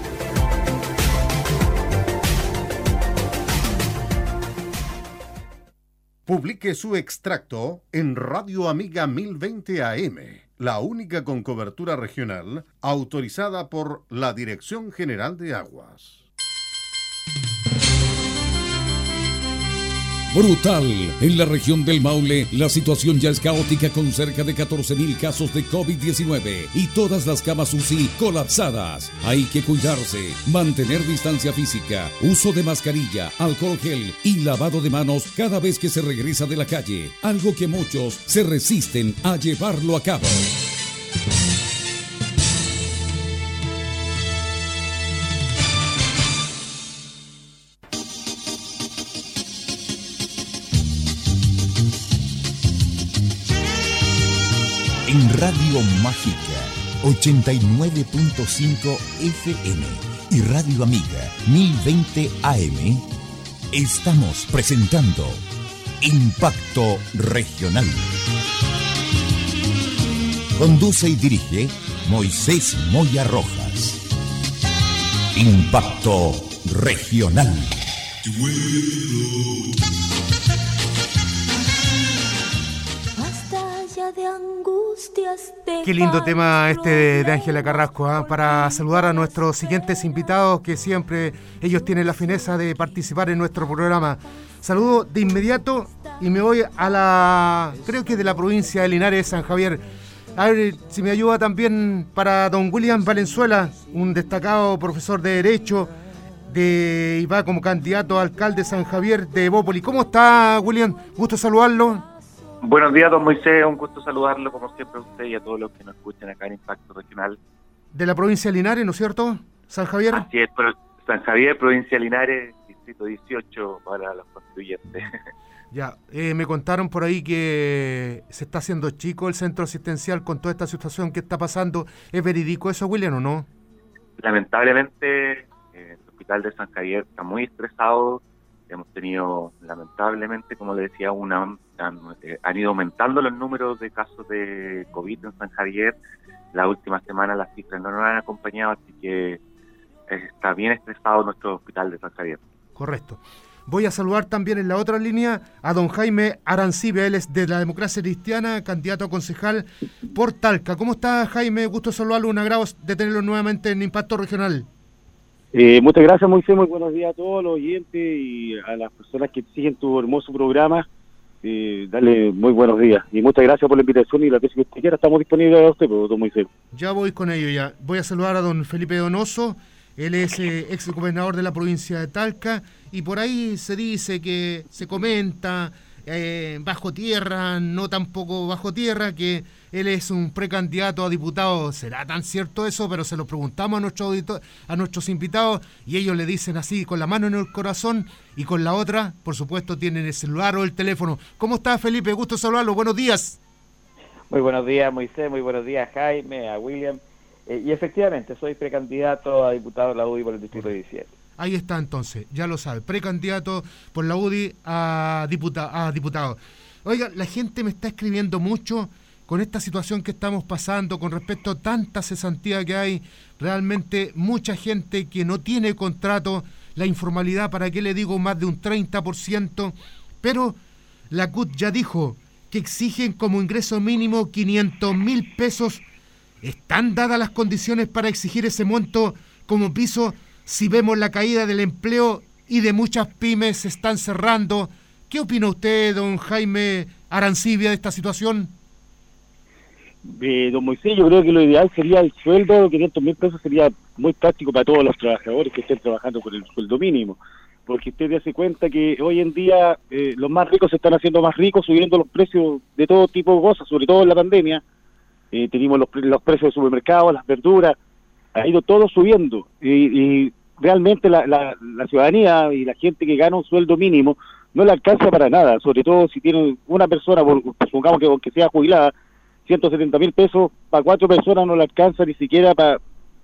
Publique su extracto en Radio Amiga mil veinte A M, la única con cobertura regional autorizada por la Dirección General de Aguas. Brutal. En la región del Maule, la situación ya es caótica con cerca de catorce mil casos de COVID diecinueve y todas las camas U C I colapsadas. Hay que cuidarse, mantener distancia física, uso de mascarilla, alcohol gel y lavado de manos cada vez que se regresa de la calle, algo que muchos se resisten a llevarlo a cabo. En Radio Mágica ochenta y nueve punto cinco F M y Radio Amiga mil veinte A M estamos presentando Impacto Regional. Conduce y dirige Moisés Moya Rojas. Impacto Regional. De angustias de Qué lindo tema este de Ángela Carrasco, ¿eh? Para saludar a nuestros siguientes invitados, que siempre ellos tienen la fineza de participar en nuestro programa. Saludo de inmediato y me voy a la, creo que de la provincia de Linares, San Javier. A ver si me ayuda también para don William Valenzuela, un destacado profesor de Derecho, de, y va como candidato a alcalde de San Javier de Evópoli. ¿Cómo está, William? Gusto saludarlo. Buenos días, don Moisés, un gusto saludarlo como siempre a usted y a todos los que nos escuchan acá en Impacto Regional. De la provincia de Linares, ¿no es cierto? San Javier. Así es, pero San Javier, provincia de Linares, distrito dieciocho para los constituyentes. Ya, eh, me contaron por ahí que se está haciendo chico el centro asistencial con toda esta situación que está pasando. ¿Es verídico eso, William, o no? Lamentablemente, eh, el hospital de San Javier está muy estresado. Hemos tenido, lamentablemente, como le decía, una han, eh, han ido aumentando los números de casos de COVID en San Javier. La última semana las cifras no nos han acompañado, así que eh, está bien estresado nuestro hospital de San Javier. Correcto. Voy a saludar también en la otra línea a don Jaime Arancibia, él es de la Democracia Cristiana, candidato a concejal por Talca. ¿Cómo está, Jaime? Gusto saludarlo, un agrado de tenerlo nuevamente en Impacto Regional. Eh, muchas gracias, Moisés, muy buenos días a todos los oyentes y a las personas que siguen tu hermoso programa. Eh, dale muy buenos días y muchas gracias por la invitación y la vez que usted quiera estamos disponibles a usted, don Moisés. Ya voy con ello ya. Voy a saludar a don Felipe Donoso, él es eh, ex gobernador de la provincia de Talca y por ahí se dice que se comenta eh, bajo tierra, no tampoco bajo tierra, que él es un precandidato a diputado. ¿Será tan cierto eso? Pero se lo preguntamos a, nuestro audito- a nuestros invitados y ellos le dicen así, con la mano en el corazón y con la otra, por supuesto, tienen el celular o el teléfono. ¿Cómo está, Felipe? Gusto saludarlo. Buenos días. Muy buenos días, Moisés. Muy buenos días, Jaime, a William. Eh, y efectivamente, soy precandidato a diputado de la U D I por el Distrito diecisiete. Ahí está entonces, ya lo sabe, precandidato por la U D I a, diputa, a diputado. Oiga, la gente me está escribiendo mucho con esta situación que estamos pasando, con respecto a tanta cesantía que hay, realmente mucha gente que no tiene contrato, la informalidad, ¿para qué le digo? Más de un treinta por ciento, pero la C U T ya dijo que exigen como ingreso mínimo quinientos mil pesos. ¿Están dadas las condiciones para exigir ese monto como piso si vemos la caída del empleo y de muchas pymes se están cerrando? ¿Qué opina usted, don Jaime Arancibia, de esta situación? Eh, don Moisés, yo creo que lo ideal sería el sueldo de quinientos mil pesos, sería muy práctico para todos los trabajadores que estén trabajando con el sueldo mínimo, porque usted ya se cuenta que hoy en día eh, los más ricos se están haciendo más ricos, subiendo los precios de todo tipo de cosas, sobre todo en la pandemia. Eh, tenemos los, pre- los precios de supermercados, las verduras, ha ido todo subiendo y, y realmente la, la, la ciudadanía y la gente que gana un sueldo mínimo no le alcanza para nada, sobre todo si tiene una persona, por, supongamos que aunque sea jubilada, ciento setenta mil pesos, para cuatro personas no le alcanza ni siquiera para,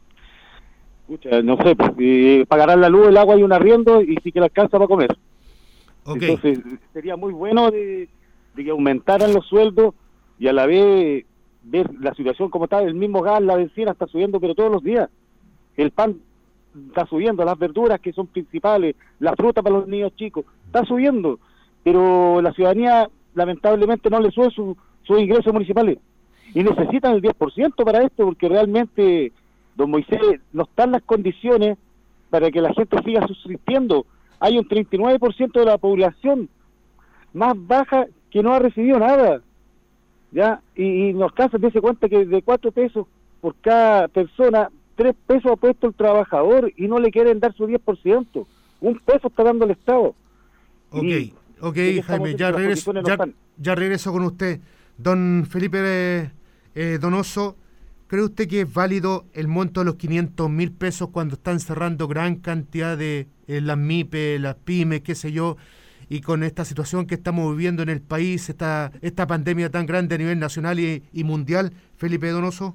escucha, no sé, eh, pagarán la luz, el agua y un arriendo y sí que le alcanza para comer. Okay. Entonces sería muy bueno de, de que aumentaran los sueldos y a la vez ver la situación como está. El mismo gas, la benzina está subiendo, pero todos los días. El pan está subiendo, las verduras que son principales, la fruta para los niños chicos, está subiendo, pero la ciudadanía lamentablemente no le sube su, sus ingresos municipales y necesitan el diez por ciento para esto, porque realmente, don Moisés, no están las condiciones para que la gente siga subsistiendo. Hay un treinta y nueve por ciento de la población más baja que no ha recibido nada, ¿ya? Y, y nos cansa de darse cuenta que de cuatro pesos por cada persona, tres pesos ha puesto el trabajador y no le quieren dar su diez por ciento. Un peso está dando el Estado. Ok, Y, ok, y Jaime, ya las regreso, condiciones no ya, están. ya regreso con usted. Don Felipe eh, eh, Donoso, ¿cree usted que es válido el monto de los quinientos mil pesos cuando están cerrando gran cantidad de eh, las M I P E, las pymes, qué sé yo, y con esta situación que estamos viviendo en el país, esta, esta pandemia tan grande a nivel nacional y, y mundial, Felipe Donoso?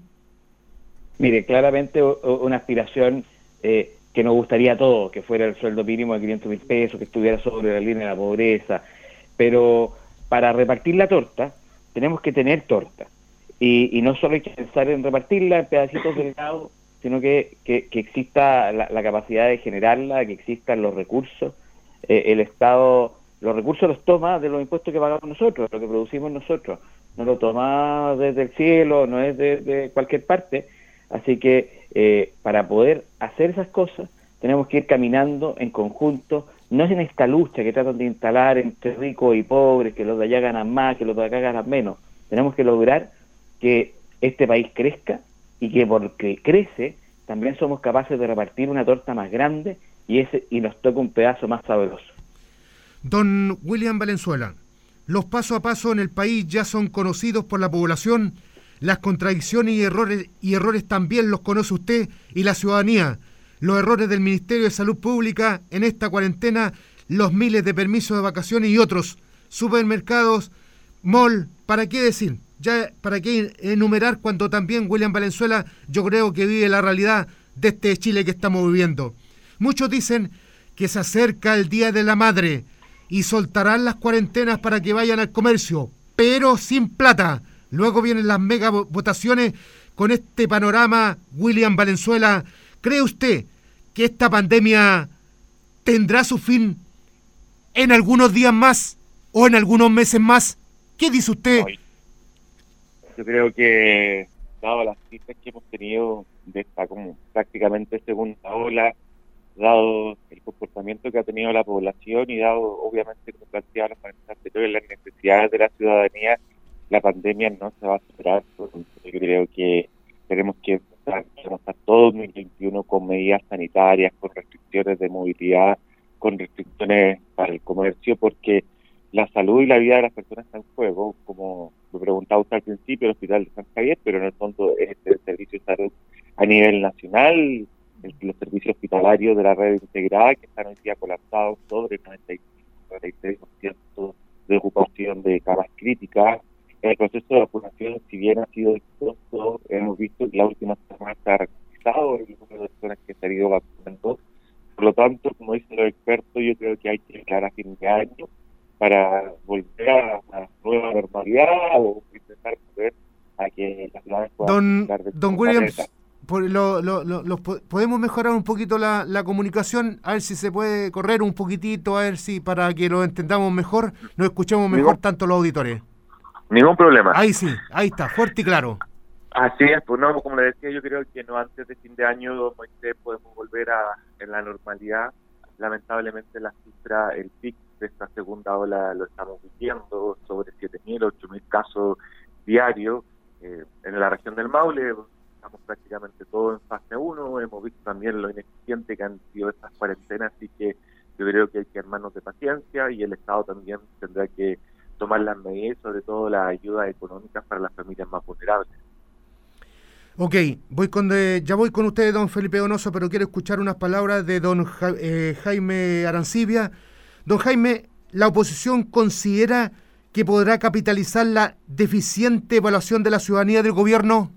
Mire, claramente o- o- una aspiración eh, que nos gustaría a todos, que fuera el sueldo mínimo de quinientos mil pesos, que estuviera sobre la línea de la pobreza, pero para repartir la torta tenemos que tener torta, y, y no solo hay que pensar en repartirla en pedacitos delgados, sino que, que, que exista la, la capacidad de generarla, que existan los recursos. Eh, el Estado los recursos los toma de los impuestos que pagamos nosotros, lo que producimos nosotros, no lo toma desde el cielo, no es de, de cualquier parte. Así que eh, para poder hacer esas cosas tenemos que ir caminando en conjunto, no es en esta lucha que tratan de instalar entre ricos y pobres, que los de allá ganan más, que los de acá ganan menos. Tenemos que lograr que este país crezca y que porque crece también somos capaces de repartir una torta más grande y ese y nos toca un pedazo más sabroso. Don William Valenzuela, los paso a paso en el país ya son conocidos por la población, las contradicciones y errores, y errores también los conoce usted y la ciudadanía, los errores del Ministerio de Salud Pública en esta cuarentena, los miles de permisos de vacaciones y otros, supermercados, mall, ¿para qué decir? Ya, ¿para qué enumerar cuando también William Valenzuela yo creo que vive la realidad de este Chile que estamos viviendo? Muchos dicen que se acerca el Día de la Madre y soltarán las cuarentenas para que vayan al comercio, pero sin plata. Luego vienen las mega votaciones. Con este panorama, William Valenzuela, ¿cree usted que esta pandemia tendrá su fin en algunos días más o en algunos meses más? ¿Qué dice usted? Yo creo que, dado las cifras que hemos tenido de esta como prácticamente segunda ola, dado el comportamiento que ha tenido la población y dado, obviamente, como planteaba los panelistas anteriores, las necesidades de la ciudadanía, la pandemia no se va a superar. Yo creo que tenemos que empezar, tenemos que estar todo dos mil veintiuno con medidas sanitarias, con restricciones de movilidad, con restricciones para el comercio, porque la salud y la vida de las personas están en juego, como lo preguntaba usted al principio, el Hospital de San Javier, pero en el fondo es el servicio de salud a nivel nacional, el, los servicios hospitalarios de la red integrada, que están hoy día colapsados sobre el noventa y cinco, noventa y seis por ciento de ocupación de camas críticas. El proceso de vacunación, si bien ha sido exitoso, hemos visto que la última semana se ha realizado el número de personas que se han ido vacunando. Por lo tanto, como dicen los expertos, yo creo que hay que llegar a fin de año para volver a una nueva normalidad o intentar volver a que las ciudades puedan... Don, don Williams, por lo, lo, lo, lo, podemos mejorar un poquito la, la comunicación, a ver si se puede correr un poquitito, a ver si para que lo entendamos mejor, nos escuchemos mejor ¿Ningún, tanto los auditores. Ningún problema. Ahí sí, ahí está, fuerte y claro. Así es, pues no, como le decía, yo creo que no antes de fin de año, Moisés, podemos volver a en la normalidad. Lamentablemente la cifra, el pic de esta segunda ola lo estamos viviendo, sobre siete mil, ocho mil casos diarios. Eh, en la región del Maule estamos prácticamente todos en fase uno, hemos visto también lo ineficiente que han sido estas cuarentenas, así que yo creo que hay que armarnos de paciencia y el Estado también tendrá que tomar las medidas, sobre todo las ayudas económicas para las familias más vulnerables. Ok, voy con de, ya voy con usted, don Felipe Donoso, pero quiero escuchar unas palabras de don ja, eh, Jaime Arancibia. Don Jaime, ¿la oposición considera que podrá capitalizar la deficiente evaluación de la ciudadanía del gobierno?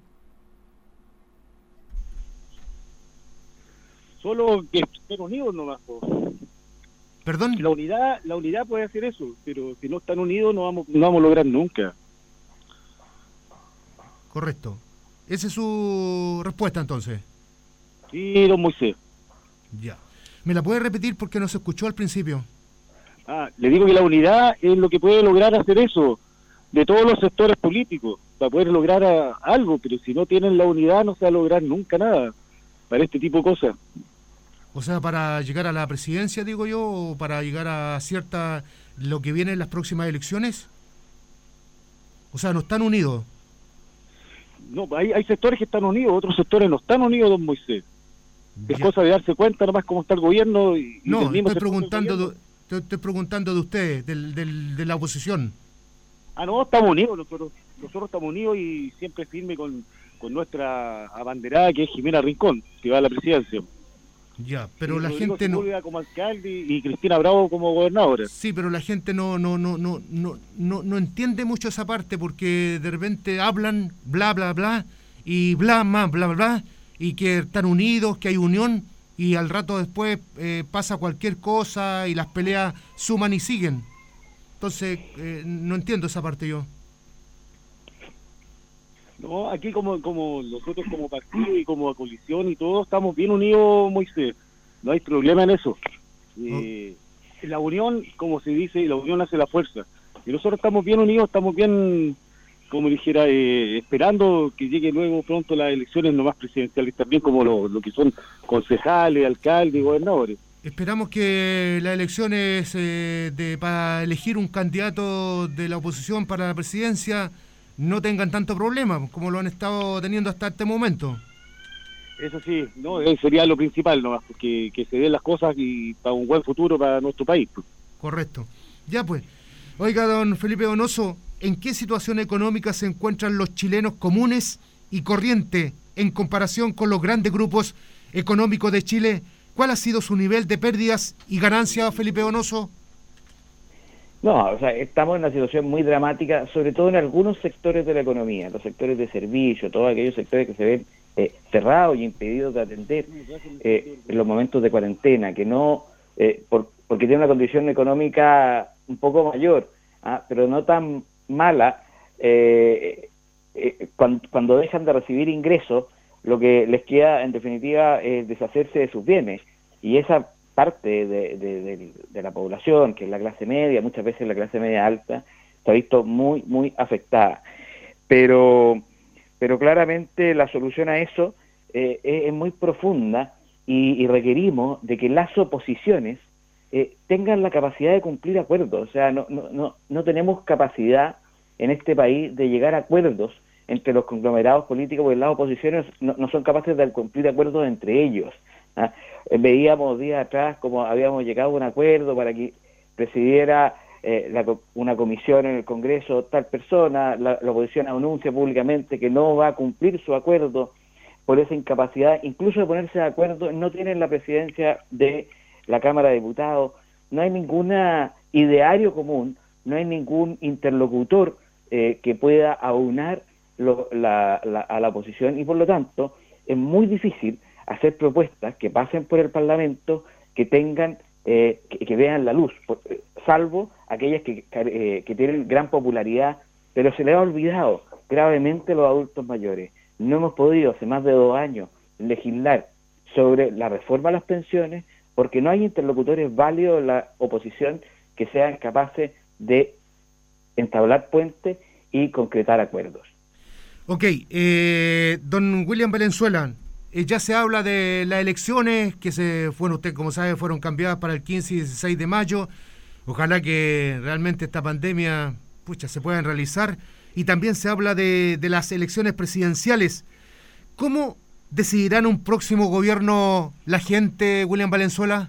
Solo que estén unidos nomás. ¿Perdón? La unidad, la unidad puede hacer eso, pero si no están unidos no vamos, no vamos a lograr nunca. Correcto. ¿Esa es su respuesta entonces? Sí, don Moisés. Ya. ¿Me la puede repetir porque no se escuchó al principio? Ah, le digo que la unidad es lo que puede lograr hacer eso, de todos los sectores políticos, para poder lograr a, algo, pero si no tienen la unidad no se va a lograr nunca nada, para este tipo de cosas. O sea, para llegar a la presidencia, digo yo, o para llegar a cierta, lo que viene en las próximas elecciones. O sea, no están unidos. No, hay, hay sectores que están unidos, otros sectores no están unidos, don Moisés. Es ya. Cosa de darse cuenta nomás cómo está el gobierno. Y, no, y estoy preguntando, de, estoy, estoy preguntando de ustedes, del, del, de la oposición. Ah, no, estamos unidos, nosotros nosotros estamos unidos y siempre firme con, con nuestra abanderada, que es Jimena Rincón, que va a la presidencia. Ya, pero y la Rodrigo gente Sepúlveda no como alcalde y Cristina Bravo como gobernadora. Sí, pero la gente no no no no no no no entiende mucho esa parte porque de repente hablan bla bla bla y bla más bla bla bla y que están unidos, que hay unión y al rato después eh, pasa cualquier cosa y las peleas suman y siguen. Entonces eh, no entiendo esa parte yo. No, aquí como como nosotros como partido y como coalición y todo estamos bien unidos, Moisés. No hay problema en eso. Eh, oh. La unión, como se dice, la unión hace la fuerza. Y nosotros estamos bien unidos, estamos bien, como dijera, eh, esperando que llegue luego pronto las elecciones nomás presidenciales, también como lo, lo que son concejales, alcaldes y gobernadores. Esperamos que las elecciones eh, de, para elegir un candidato de la oposición para la presidencia no tengan tanto problema como lo han estado teniendo hasta este momento. Eso sí, no, eso sería lo principal nomás, que, que se den las cosas y para un buen futuro para nuestro país. Correcto. Ya pues, oiga, don Felipe Donoso, ¿en qué situación económica se encuentran los chilenos comunes y corriente en comparación con los grandes grupos económicos de Chile? ¿Cuál ha sido su nivel de pérdidas y ganancias, Felipe Donoso? No, o sea, estamos en una situación muy dramática, sobre todo en algunos sectores de la economía, los sectores de servicio, todos aquellos sectores que se ven eh, cerrados y impedidos de atender eh, en los momentos de cuarentena, que no, eh, por, porque tiene una condición económica un poco mayor, ¿ah? Pero no tan mala, eh, eh, cuando, cuando dejan de recibir ingresos, lo que les queda en definitiva es deshacerse de sus bienes, y esa parte de, de, de, de la población, que es la clase media, muchas veces la clase media alta, se ha visto muy, muy afectada. Pero, pero claramente la solución a eso eh, es, es muy profunda y, y requerimos de que las oposiciones eh, tengan la capacidad de cumplir acuerdos. O sea, no, no, no, no tenemos capacidad en este país de llegar a acuerdos entre los conglomerados políticos, porque las oposiciones no, no son capaces de cumplir acuerdos entre ellos. ¿ah? Veíamos días atrás como habíamos llegado a un acuerdo para que presidiera eh, la, una comisión en el Congreso tal persona, la, la oposición anuncia públicamente que no va a cumplir su acuerdo por esa incapacidad, incluso de ponerse de acuerdo, no tienen la presidencia de la Cámara de Diputados, no hay ningún ideario común, no hay ningún interlocutor eh, que pueda aunar lo, la, la, a la oposición, y por lo tanto es muy difícil hacer propuestas que pasen por el Parlamento, que tengan, eh, que, que vean la luz, por, salvo aquellas que, eh, que tienen gran popularidad, pero se les ha olvidado gravemente los adultos mayores. No hemos podido hace más de dos años legislar sobre la reforma a las pensiones porque no hay interlocutores válidos en la oposición que sean capaces de entablar puentes y concretar acuerdos. Ok, eh, don William Valenzuela, eh, ya se habla de las elecciones que se fueron, usted como sabe, fueron cambiadas para el quince y dieciséis de mayo. Ojalá que realmente esta pandemia, pucha, se puedan realizar. Y también se habla de, de las elecciones presidenciales. ¿Cómo decidirán un próximo gobierno la gente, William Valenzuela?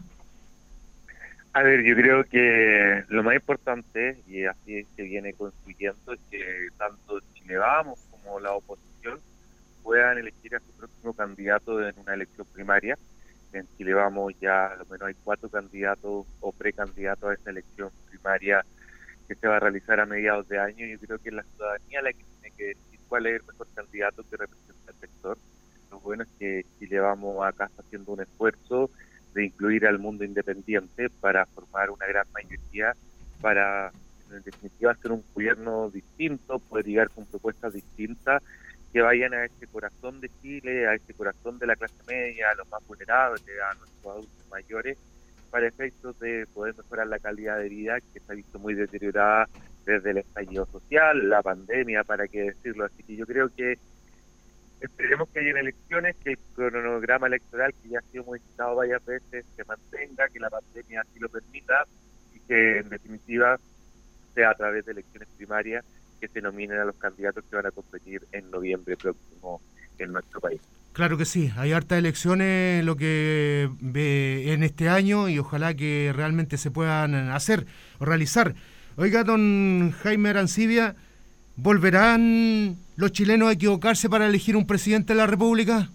A ver, yo creo que lo más importante, y así se viene construyendo, es que tanto Chile Vamos como la oposición puedan elegir a su próximo candidato en una elección primaria. En Chile Vamos ya al menos hay cuatro candidatos o precandidatos a esa elección primaria que se va a realizar a mediados de año. Yo creo que es la ciudadanía la que tiene que decir cuál es el mejor candidato que representa al sector. Lo bueno es que Chile Vamos acá está haciendo un esfuerzo de incluir al mundo independiente para formar una gran mayoría, para en definitiva hacer un gobierno distinto, poder llegar con propuestas distintas que vayan a este corazón de Chile, a este corazón de la clase media, a los más vulnerables, a nuestros adultos mayores, para efectos de poder mejorar la calidad de vida que se ha visto muy deteriorada desde el estallido social, la pandemia, para qué decirlo. Así que yo creo que esperemos que haya elecciones, que el cronograma electoral, que ya ha sido modificado varias veces, se mantenga, que la pandemia así lo permita y que en definitiva sea a través de elecciones primarias que se nominen a los candidatos que van a competir en noviembre próximo en nuestro país. Claro que sí, hay hartas elecciones lo que ve en este año y ojalá que realmente se puedan hacer o realizar. Oiga, don Jaime Arancibia, ¿volverán los chilenos a equivocarse para elegir un presidente de la República?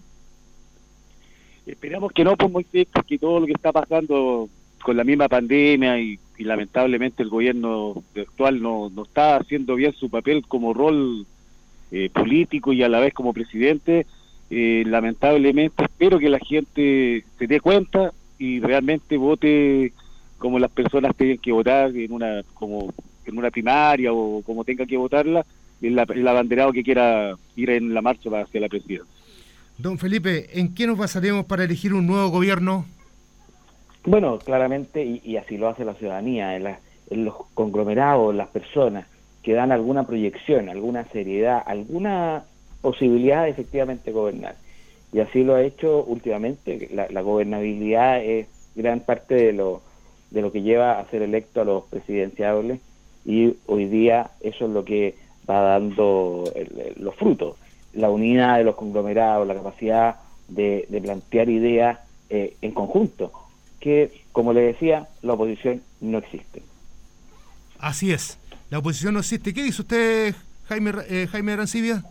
Esperamos que no, pues Moisés, porque todo lo que está pasando con la misma pandemia y, y lamentablemente el gobierno actual no, no está haciendo bien su papel como rol eh, político y a la vez como presidente. Eh, lamentablemente espero que la gente se dé cuenta y realmente vote como las personas tienen que votar en una como en una primaria o como tenga que votarla, el, el abanderado que quiera ir en la marcha hacia la presidencia. Don Felipe, ¿en qué nos basaremos para elegir un nuevo gobierno? Bueno, claramente, y, y así lo hace la ciudadanía, en, la, en los conglomerados, las personas que dan alguna proyección, alguna seriedad, alguna posibilidad de efectivamente gobernar. Y así lo ha hecho últimamente. La, la gobernabilidad es gran parte de lo, de lo que lleva a ser electo a los presidenciables, y hoy día eso es lo que va dando el, el, los frutos. La unidad de los conglomerados, la capacidad de, de plantear ideas eh, en conjunto, que, como le decía, la oposición no existe. Así es, la oposición no existe. ¿Qué dice usted, Jaime, eh, Jaime Arancibia?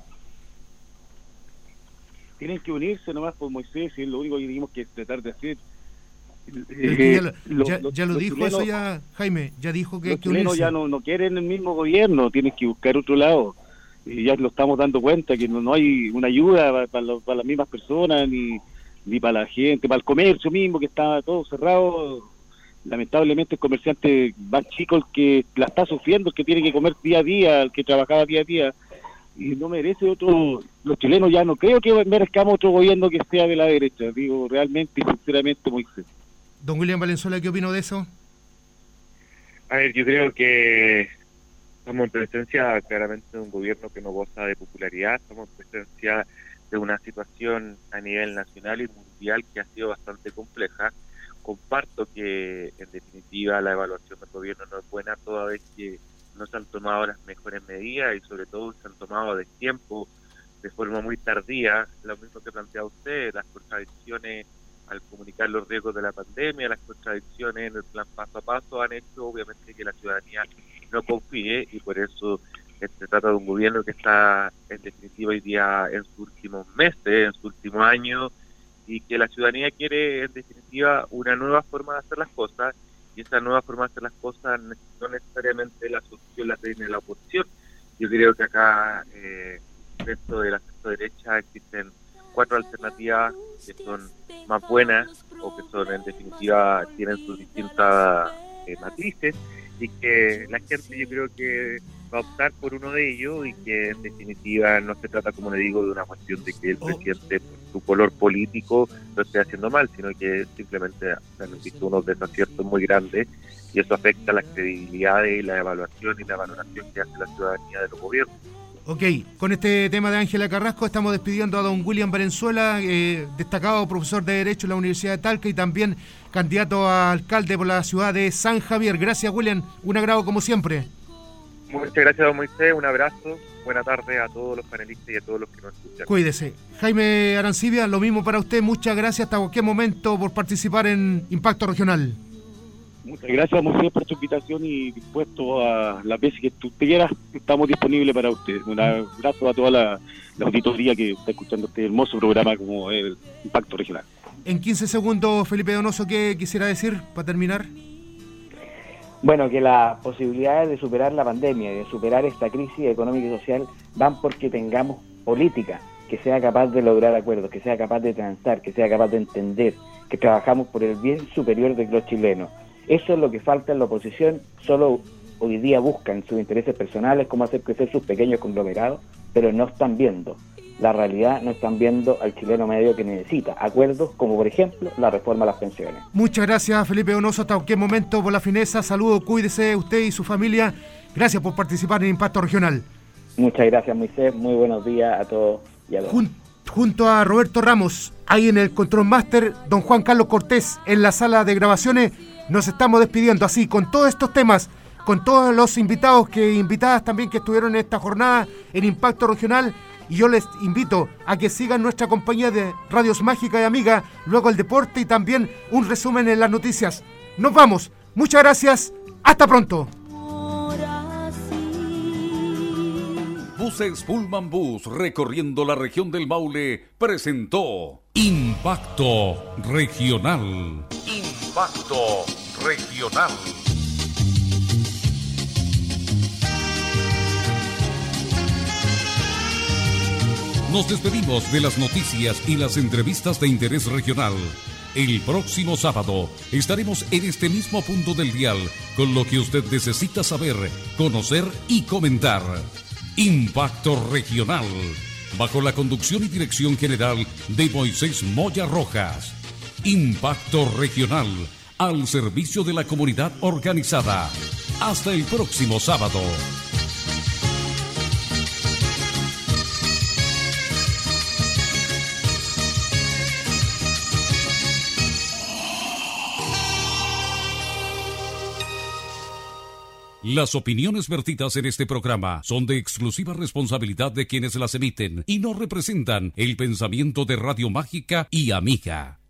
Tienen que unirse nomás por Moisés, y es lo único que tenemos que tratar de hacer. Eh, ya lo, lo, ya, ya lo dijo chilenos, eso ya, Jaime, ya dijo que los hay que chilenos unirse. Ya no, no quieren el mismo gobierno, tienen que buscar otro lado. Y ya lo estamos dando cuenta que no, no hay una ayuda para, para, para las mismas personas, ni, ni para la gente, para el comercio mismo, que está todo cerrado. Lamentablemente el comerciante más chico, el que la está sufriendo, el que tiene que comer día a día, el que trabajaba día a día, y no merece otro. Los chilenos ya no creo que merezcamos otro gobierno que sea de la derecha, digo realmente y sinceramente, Moisés. Don William Valenzuela, ¿qué opinó de eso? A ver, yo creo que estamos en presencia claramente de un gobierno que no goza de popularidad, estamos en presencia de una situación a nivel nacional y mundial que ha sido bastante compleja. Comparto que en definitiva la evaluación del gobierno no es buena toda vez que no se han tomado las mejores medidas y sobre todo se han tomado de tiempo, de forma muy tardía, lo mismo que plantea usted, las contradicciones al comunicar los riesgos de la pandemia, las contradicciones en el plan paso a paso han hecho obviamente que la ciudadanía no confíe, y por eso se trata de un gobierno que está en definitiva hoy día en sus últimos meses, en su último año, y que la ciudadanía quiere en definitiva una nueva forma de hacer las cosas, y esa nueva forma de hacer las cosas no necesariamente la solución la tiene la oposición. Yo creo que acá eh, dentro de la centro derecha existen cuatro alternativas que son más buenas o que son en definitiva tienen sus distintas eh, matrices, y que la gente yo creo que va a optar por uno de ellos, y que en definitiva no se trata, como le digo, de una cuestión de que el presidente por su color político lo esté haciendo mal, sino que simplemente se han visto unos desaciertos muy grandes, y eso afecta la credibilidad y la evaluación y la valoración que hace la ciudadanía de los gobiernos. Ok, con este tema de Ángela Carrasco estamos despidiendo a don William Valenzuela, eh, destacado profesor de Derecho en la Universidad de Talca y también candidato a alcalde por la ciudad de San Javier. Gracias, William, un agrado como siempre. Muchas gracias, don Moisés, un abrazo, buena tarde a todos los panelistas y a todos los que nos escuchan. Cuídese. Jaime Arancibia, lo mismo para usted, muchas gracias hasta cualquier momento por participar en Impacto Regional. Muchas gracias, Moisés, por tu invitación y dispuesto a las veces que usted quiera, estamos disponibles para usted. Un abrazo a toda la, la auditoría que está escuchando este hermoso programa como el Impacto Regional. En quince segundos, Felipe Donoso, ¿qué quisiera decir para terminar? Bueno, que las posibilidades de superar la pandemia y de superar esta crisis económica y social van porque tengamos política que sea capaz de lograr acuerdos, que sea capaz de transar, que sea capaz de entender, que trabajamos por el bien superior de los chilenos. Eso es lo que falta en la oposición. Solo hoy día buscan sus intereses personales, cómo hacer crecer sus pequeños conglomerados, pero no están viendo la realidad, no están viendo al chileno medio que necesita acuerdos, como por ejemplo la reforma a las pensiones. Muchas gracias, Felipe Donoso, hasta cualquier momento por la fineza. Saludos, cuídese usted y su familia. Gracias por participar en Impacto Regional. Muchas gracias, Moisés. Muy buenos días a todos y a todos. Jun- junto a Roberto Ramos, ahí en el Control Master, don Juan Carlos Cortés en la sala de grabaciones. Nos estamos despidiendo así, con todos estos temas, con todos los invitados que invitadas también que estuvieron en esta jornada en Impacto Regional. Y yo les invito a que sigan nuestra compañía de Radios Mágica y Amiga, luego el deporte y también un resumen en las noticias. Nos vamos. Muchas gracias. Hasta pronto. Buses Pullman Bus recorriendo la región del Maule presentó Impacto Regional. Impacto Regional. Nos despedimos de las noticias y las entrevistas de interés regional. El próximo sábado estaremos en este mismo punto del dial con lo que usted necesita saber, conocer y comentar. Impacto Regional, bajo la conducción y dirección general de Moisés Moya Rojas. Impacto Regional, al servicio de la comunidad organizada. Hasta el próximo sábado. Las opiniones vertidas en este programa son de exclusiva responsabilidad de quienes las emiten y no representan el pensamiento de Radio Mágica y Amiga.